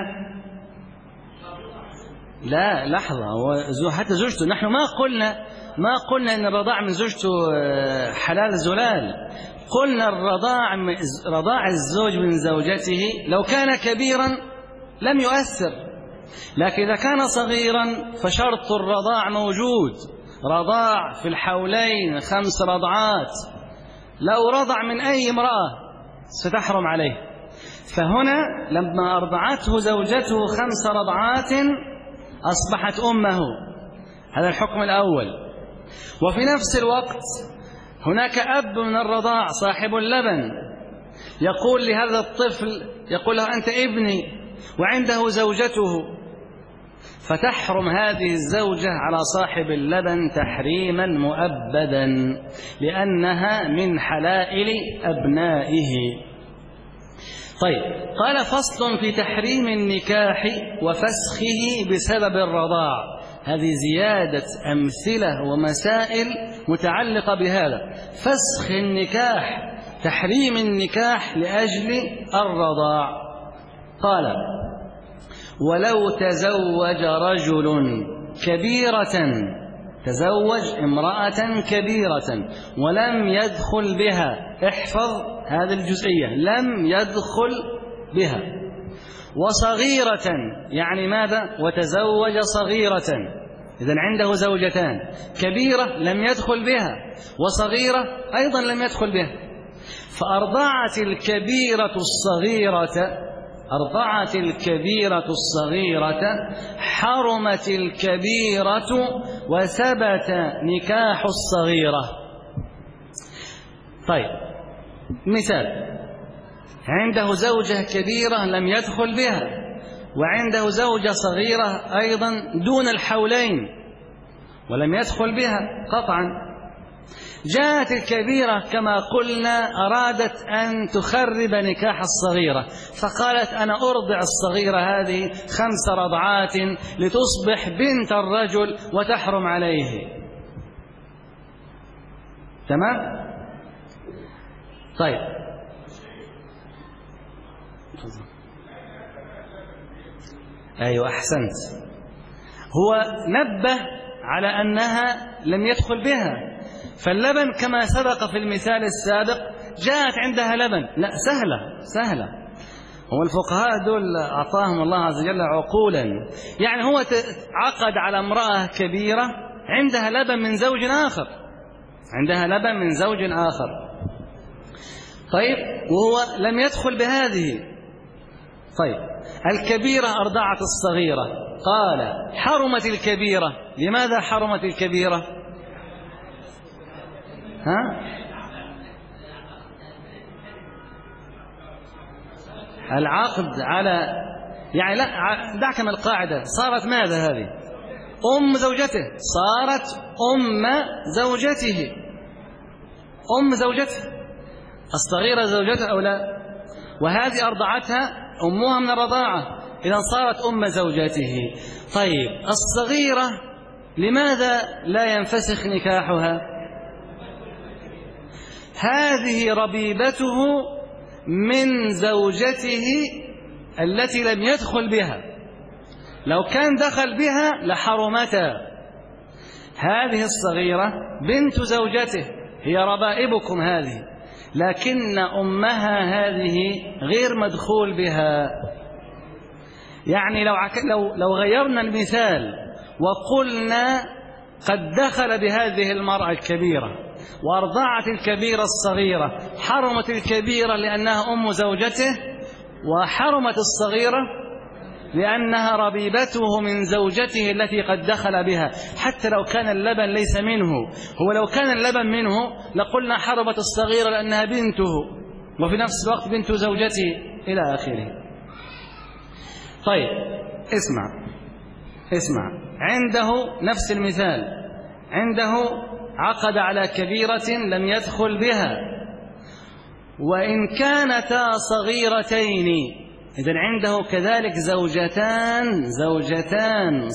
لا لحظة، حتى زوجته، نحن ما قلنا إن الرضاع من زوجته حلال زلال، قلنا رضاع الزوج من زوجته لو كان كبيرا لم يؤثر، لكن إذا كان صغيرا فشرط الرضاع موجود، رضاع في الحولين 5 رضعات، لو رضع من أي امرأة ستحرم عليه. فهنا لما أرضعته زوجته 5 رضعات أصبحت أمه، هذا الحكم الأول. وفي نفس الوقت هناك أب من الرضاع صاحب اللبن يقول لهذا الطفل، يقول له أنت ابني، وعنده زوجته، فتحرم هذه الزوجة على صاحب اللبن تحريما مؤبدا لأنها من حلائل أبنائه. طيب، قال فصل في تحريم النكاح وفسخه بسبب الرضاع. هذه زيادة أمثلة ومسائل متعلقة بهذا. فسخ النكاح، تحريم النكاح لأجل الرضاع. قال ولو تزوج رجل كبيرة، تزوج امرأة كبيرة ولم يدخل بها، احفظ هذه الجزئية، لم يدخل بها، وصغيرة، يعني ماذا؟ وتزوج صغيرة، إذن عنده زوجتان، كبيرة لم يدخل بها وصغيرة أيضا لم يدخل بها، فأرضعت الكبيرة الصغيرة، أرضعت الكبيرة الصغيرة، حرمت الكبيرة وثبت نكاح الصغيرة. طيب مثال، عنده زوجة كبيرة لم يدخل بها، وعنده زوجة صغيرة أيضا دون الحولين ولم يدخل بها قطعا. جاءت الكبيرة كما قلنا أرادت أن تخرب نكاح الصغيرة، فقالت أنا أرضع الصغيرة هذه 5 رضعات لتصبح بنت الرجل وتحرم عليه. تمام؟ طيب أيوة أحسنت، هو نبه على أنها لم يدخل بها، فاللبن كما سبق في المثال السابق جاءت عندها لبن، لا سهلة. هو الفقهاء دول أعطاهم الله عز وجل عقولا، يعني هو عقد على امرأة كبيرة عندها لبن من زوج آخر، عندها لبن من زوج آخر، طيب وهو لم يدخل بهذه. طيب الكبيرة أرضعت الصغيرة، قال حرمت الكبيرة. لماذا حرمت الكبيرة؟ العقد على، يعني لا دعك من القاعدة، صارت ماذا هذه؟ أم زوجته، صارت أم زوجته، أم زوجته الصغيرة زوجته أو لا؟ وهذه أرضعتها أمها من الرضاعة، إذن صارت أم زوجته. طيب الصغيرة لماذا لا ينفسخ نكاحها؟ هذه ربيبته من زوجته التي لم يدخل بها، لو كان دخل بها لحرمتا. هذه الصغيرة بنت زوجته، هي ربائبكم هذه، لكن أمها هذه غير مدخول بها. يعني لو غيرنا المثال وقلنا قد دخل بهذه المرأة الكبيرة وأرضعت الكبيرة الصغيرة، حرمت الكبيرة لأنها أم زوجته، وحرمت الصغيرة لأنها ربيبته من زوجته التي قد دخل بها، حتى لو كان اللبن ليس منه. هو لو كان اللبن منه لقلنا حرمت الصغيرة لأنها بنته وفي نفس الوقت بنت زوجته إلى آخره. طيب اسمع، عنده نفس المثال، عنده عقد على كبيرة لم يدخل بها، وإن كانتا صغيرتين، إذن عنده كذلك زوجتان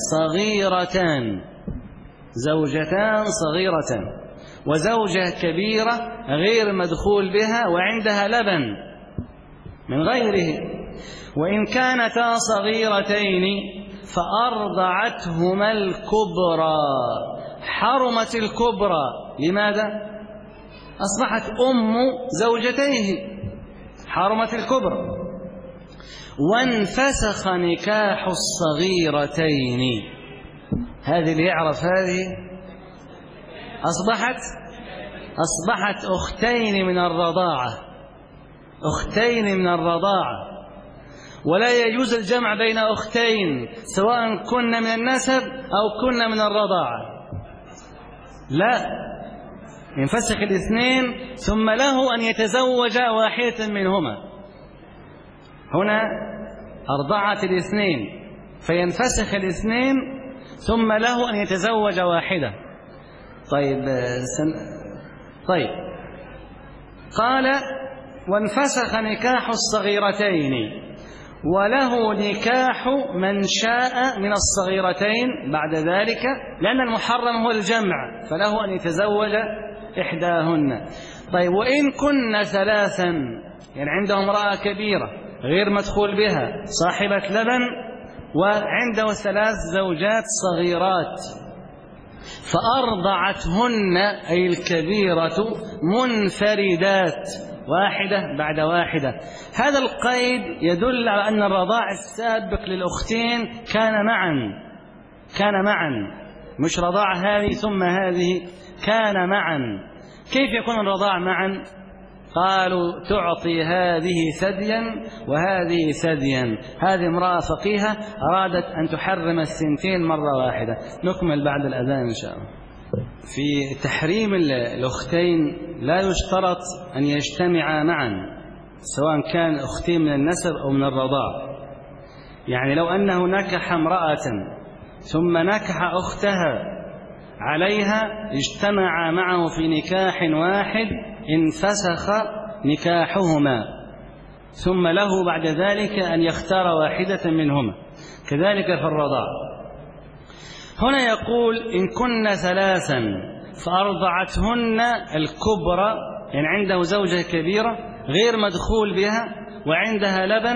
صغيرتان وزوجة كبيرة غير مدخول بها وعندها لبن من غيره. وإن كانتا صغيرتين فأرضعتهما الكبرى، حرمت الكبرى. لماذا؟ أصبحت أم زوجتيه، حرمت الكبرى. وانفسخ نكاح الصغيرتين، هذه اللي يعرف هذه أصبحت أختين من الرضاعة، ولا يجوز الجمع بين أختين سواء كنا من النسب أو كنا من الرضاعة، لا، ينفسخ الاثنين ثم له أن يتزوج واحدة منهما. هنا أرضعت الاثنين فينفسخ الاثنين ثم له أن يتزوج واحدة. طيب قال وانفسخ نكاح الصغيرتين وله نكاح من شاء من الصغيرتين بعد ذلك، لأن المحرم هو الجمع، فله أن يتزوج إحداهن. طيب وإن كن 3، يعني عنده امرأة كبيرة غير مدخول بها صاحبة لبن وعنده 3 زوجات صغيرات، فأرضعتهن أي الكبيرة منفردات واحدة بعد واحدة. هذا القيد يدل على أن الرضاع السابق للأختين كان معا، مش رضاع هذه ثم هذه، كان معا. كيف يكون الرضاع معا؟ قالوا تعطي هذه ثديا وهذه ثديا. هذه امرأة فقيهة أرادت أن تحرم الثنتين مرة واحدة. نكمل بعد الأذان إن شاء الله. في تحريم الأختين لا يشترط أن يجتمعا معا، سواء كان أختين من النسب أو من الرضاع. يعني لو أنه نكح امرأة ثم نكح أختها عليها، اجتمعا معه في نكاح واحد، انفسخ نكاحهما، ثم له بعد ذلك أن يختار واحدة منهما. كذلك في الرضاع. هنا يقول إن كن 3 فأرضعتهن الكبرى، يعني عنده زوجة كبيرة غير مدخول بها وعندها لبن،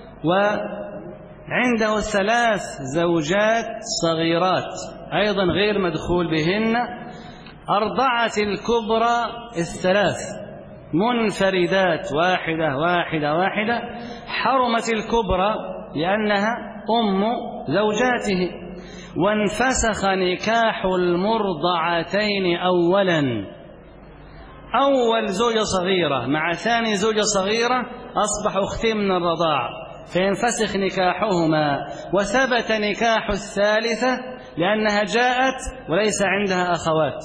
وعنده 3 زوجات صغيرات أيضا غير مدخول بهن. أرضعت الكبرى 3 منفردات واحدة واحدة واحدة، حرمت الكبرى لأنها أم زوجاته، وانفسخ نكاح المرضعتين أولا. أول زوجة صغيرة مع ثاني زوجة صغيرة أصبح أختين من الرضاع، فينفسخ نكاحهما، وثبت نكاح الثالثة لأنها جاءت وليس عندها أخوات،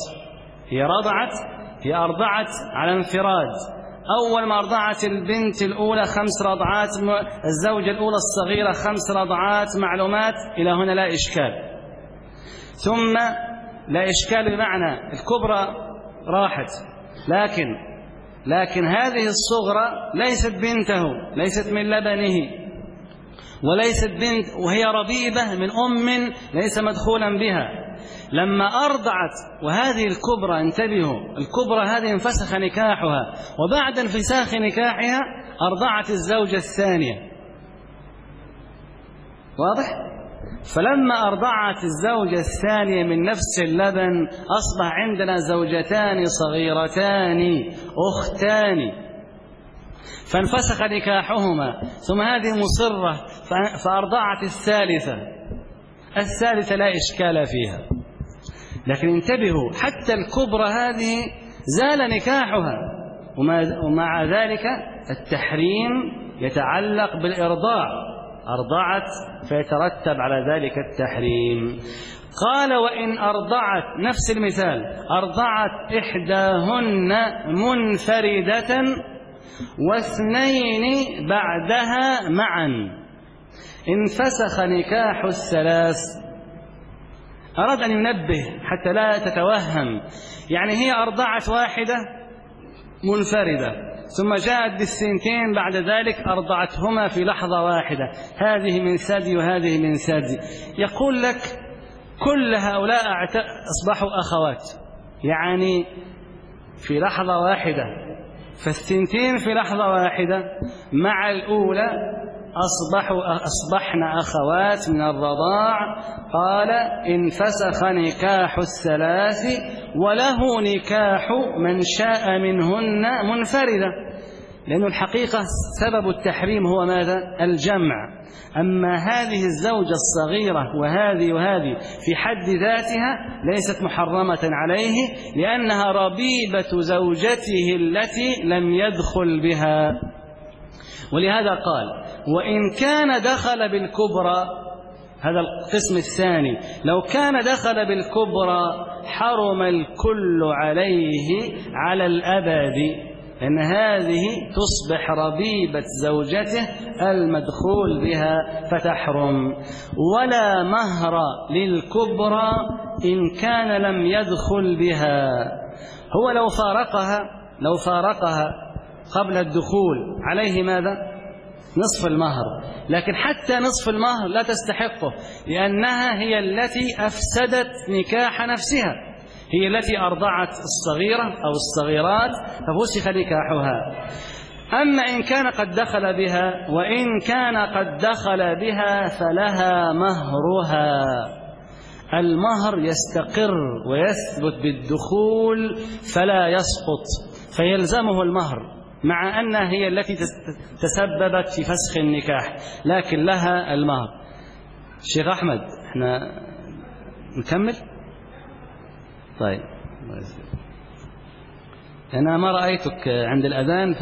هي أرضعت على انفراد. أول ما أرضعت البنت الأولى 5 رضعات، الزوجة الأولى الصغيرة 5 رضعات، معلومات إلى هنا لا إشكال. ثم لا إشكال بمعنى الكبرى راحت، لكن هذه الصغرى ليست بنته، ليست من لبنه، وليست بنت، وهي ربيبة من أم ليس مدخولا بها. لما أرضعت، وهذه الكبرى انتبهوا، الكبرى هذه انفسخ نكاحها، وبعد انفساخ نكاحها أرضعت الزوجة الثانية، واضح؟ فلما أرضعت الزوجة الثانية من نفس اللبن أصبح عندنا زوجتان صغيرتان أختان، فانفسخ نكاحهما. ثم هذه مصرة فأرضعت الثالثة لا إشكال فيها. لكن انتبهوا، حتى الكبرى هذه زال نكاحها، ومع ذلك التحريم يتعلق بالإرضاع، أرضعت فيترتب على ذلك التحريم. قال وإن أرضعت، نفس المثال، أرضعت إحداهن منفردة واثنين بعدها معا، انفسخ نكاح الثلاث. أراد أن ينبه حتى لا تتوهم، يعني هي أرضعت واحدة منفردة، ثم جاءت بالثنتين بعد ذلك أرضعتهما في لحظة واحدة، هذه من ثدي وهذه من ثدي. يقول لك كل هؤلاء أصبحوا أخوات، يعني في لحظة واحدة، فالثنتين في لحظة واحدة مع الأولى أصبحن أخوات من الرضاع. قال انفسخ نكاح الثلاث وله نكاح من شاء منهن منفردة، لأن الحقيقة سبب التحريم هو ماذا؟ الجمع. أما هذه الزوجة الصغيرة وهذه في حد ذاتها ليست محرمة عليه، لأنها ربيبة زوجته التي لم يدخل بها. ولهذا قال وإن كان دخل بالكبرى، هذا القسم الثاني، لو كان دخل بالكبرى حرم الكل عليه على الأبد، لأن هذه تصبح ربيبة زوجته المدخول بها فتحرم. ولا مهر للكبرى إن كان لم يدخل بها. هو لو فارقها قبل الدخول عليه ماذا؟ نصف المهر، لكن حتى نصف المهر لا تستحقه، لأنها هي التي أفسدت نكاح نفسها، هي التي أرضعت الصغيرة أو الصغيرات ففسخ نكاحها. أما إن كان قد دخل بها، وإن كان قد دخل بها فلها مهرها. المهر يستقر ويثبت بالدخول فلا يسقط، فيلزمه المهر مع أنها هي التي تسببت في فسخ النكاح، لكن لها المهر. شيخ أحمد احنا نكمل؟ طيب، أنا ما رأيتك عند الأذان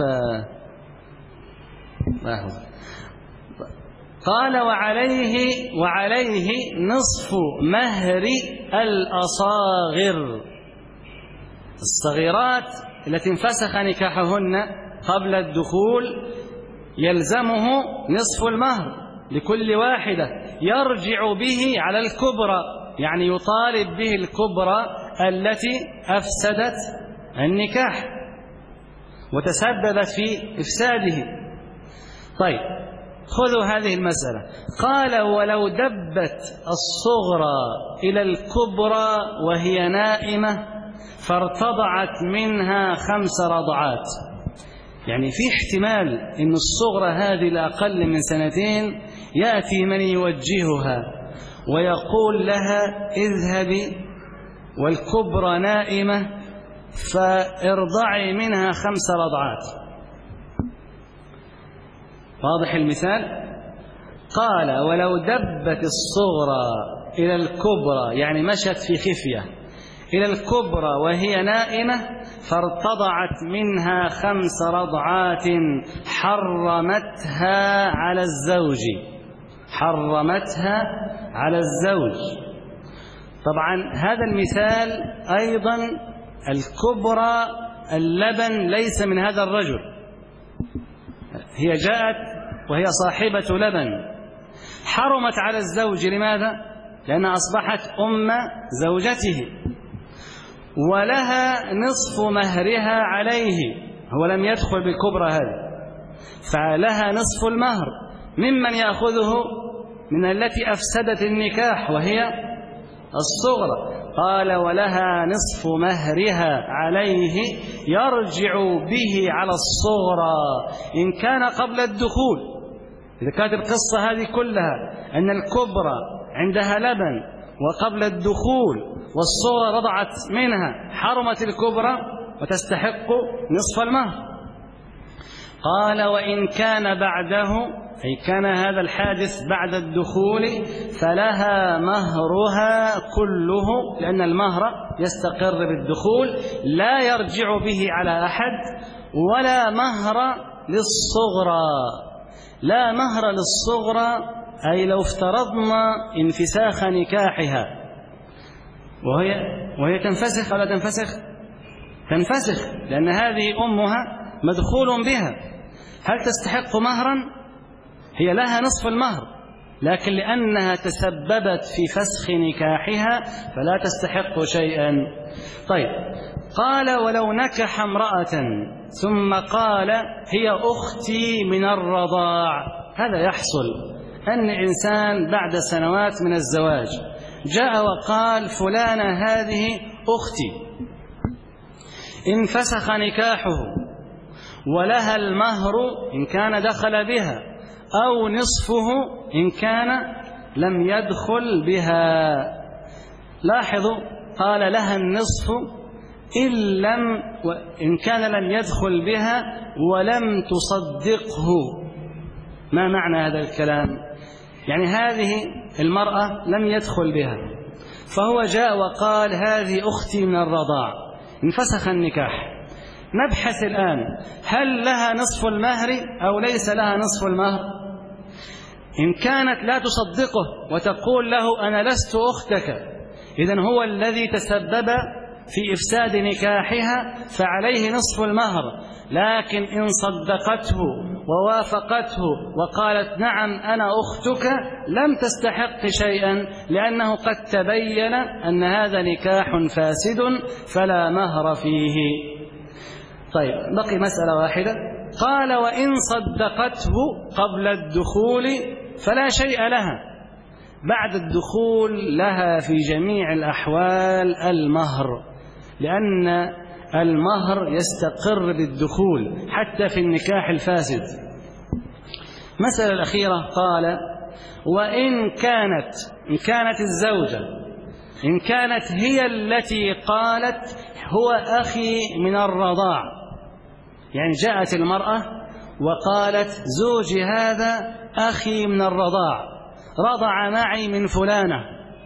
قال وعليه نصف مهر الأصاغر، الصغيرات التي انفسخ نكاحهن قبل الدخول يلزمه نصف المهر لكل واحدة، يرجع به على الكبرى، يعني يطالب به الكبرى التي أفسدت النكاح وتسببت في إفساده. طيب، خذوا هذه المسألة. قال ولو دبت الصغرى إلى الكبرى وهي نائمة فارتضعت منها 5 رضعات، يعني في احتمال أن الصغرى هذه لأقل من 2 يأتي من يوجهها ويقول لها اذهبي والكبرى نائمة فارضعي منها 5 رضعات. واضح المثال؟ قال ولو دبت الصغرى إلى الكبرى، يعني مشت في خفية إلى الكبرى وهي نائمة فارتضعت منها 5 رضعات حرمتها على الزوج، حرمتها على الزوج. طبعا هذا المثال أيضا الكبرى اللبن ليس من هذا الرجل، هي جاءت وهي صاحبة لبن، حرمت على الزوج. لماذا؟ لأنها أصبحت أم زوجته ولها نصف مهرها عليه، هو لم يدخل بالكبرى هذه، فلها نصف المهر ممن يأخذه من التي أفسدت النكاح وهي الصغرى. قال ولها نصف مهرها عليه يرجع به على الصغرى إن كان قبل الدخول. إذا كانت القصة هذه كلها أن الكبرى عندها لبن وقبل الدخول والصغرى رضعت منها، حرمت الكبرى وتستحق نصف المهر. قال وإن كان بعده، أي كان هذا الحادث بعد الدخول، فلها مهرها كله، لأن المهر يستقر بالدخول لا يرجع به على أحد. ولا مهر للصغرى، لا مهر للصغرى، أي لو افترضنا انفساخ نكاحها وهي تنفسخ ولا تنفسخ؟ تنفسخ، لأن هذه أمها مدخول بها، هل تستحق مهرا؟ هي لها نصف المهر، لكن لأنها تسببت في فسخ نكاحها فلا تستحق شيئا. طيب، قال ولو نكح امرأة ثم قال هي أختي من الرضاع، هذا يحصل أن إنسان بعد سنوات من الزواج جاء وقال فلانة هذه أختي، انفسخ نكاحه ولها المهر إن كان دخل بها أو نصفه إن كان لم يدخل بها. لاحظوا، قال لها النصف إن كان لم يدخل بها ولم تصدقه. ما معنى هذا الكلام؟ يعني هذه المرأة لم يدخل بها، فهو جاء وقال هذه أختي من الرضاع، انفسخ النكاح. نبحث الآن هل لها نصف المهر أو ليس لها نصف المهر؟ إن كانت لا تصدقه وتقول له أنا لست أختك، إذن هو الذي تسبب في إفساد نكاحها فعليه نصف المهر. لكن إن صدقته ووافقته وقالت نعم أنا أختك لم تستحق شيئا، لأنه قد تبين أن هذا نكاح فاسد فلا مهر فيه. طيب، بقي مسألة واحدة. قال وإن صدقته قبل الدخول فلا شيء لها، بعد الدخول لها في جميع الأحوال المهر، لأن المهر يستقر بالدخول حتى في النكاح الفاسد. المسألة الأخيرة قال: وإن كانت الزوجة إن كانت هي التي قالت هو أخي من الرضاع، يعني جاءت المرأة وقالت زوجي هذا أخي من الرضاع، رضع معي من فلانة،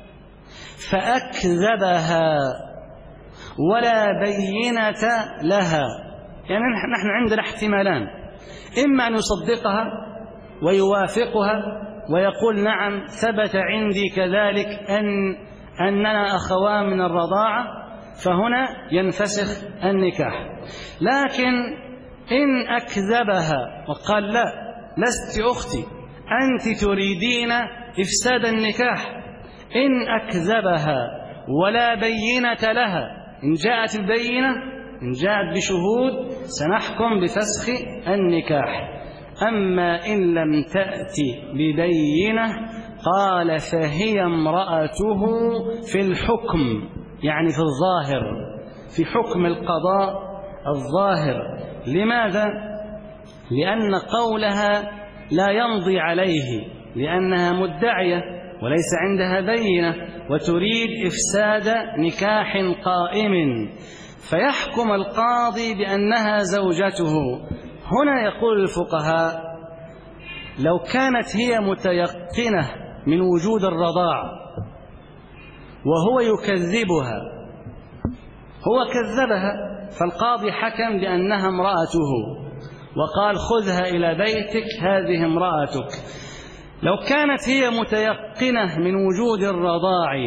فأكذبها ولا بينة لها. يعني نحن عندنا احتمالان: إما أن يصدقها ويوافقها ويقول نعم ثبت عندي كذلك أننا أخوان من الرضاعة، فهنا ينفسخ النكاح. لكن إن أكذبها وقال لا لست أختي، أنت تريدين إفساد النكاح، إن أكذبها ولا بينة لها، إن جاءت البينة، إن جاءت بشهود، سنحكم بفسخ النكاح. أما إن لم تأتي ببينة قال فهي امرأته في الحكم، يعني في الظاهر، في حكم القضاء الظاهر. لماذا؟ لأن قولها لا يمضي عليه، لأنها مدعية وليس عندها بينة وتريد إفساد نكاح قائم، فيحكم القاضي بأنها زوجته. هنا يقول الفقهاء: لو كانت هي متيقنة من وجود الرضاع وهو يكذبها، هو كذبها، فالقاضي حكم بأنها امرأته وقال خذها إلى بيتك هذه امرأتك. لو كانت هي متيقنة من وجود الرضاع،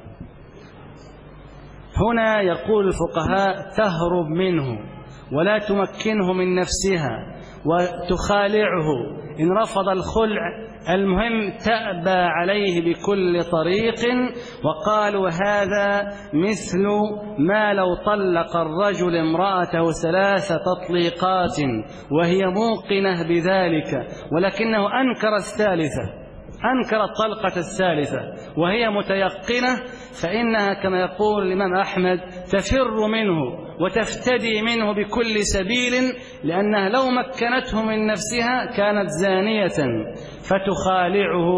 هنا يقول الفقهاء تهرب منه ولا تمكنه من نفسها وتخالعه. إن رفض الخلع المهم تأبى عليه بكل طريق. وقالوا هذا مثل ما لو طلق الرجل امرأته 3 تطليقات وهي موقنة بذلك، ولكنه أنكر الثالثة، أنكر الطلقة الثالثة وهي متيقنة، فإنها كما يقول الإمام أحمد تفر منه وتفتدي منه بكل سبيل، لأنها لو مكنته من نفسها كانت زانية، فتخالعه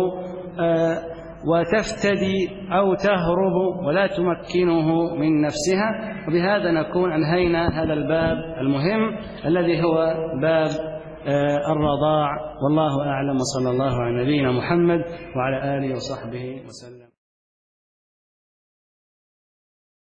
وتفتدي أو تهرب ولا تمكنه من نفسها. وبهذا نكون أنهينا هذا الباب المهم الذي هو باب الرضاع. والله أعلم، وصلى الله على نبينا محمد وعلى آله وصحبه وسلم.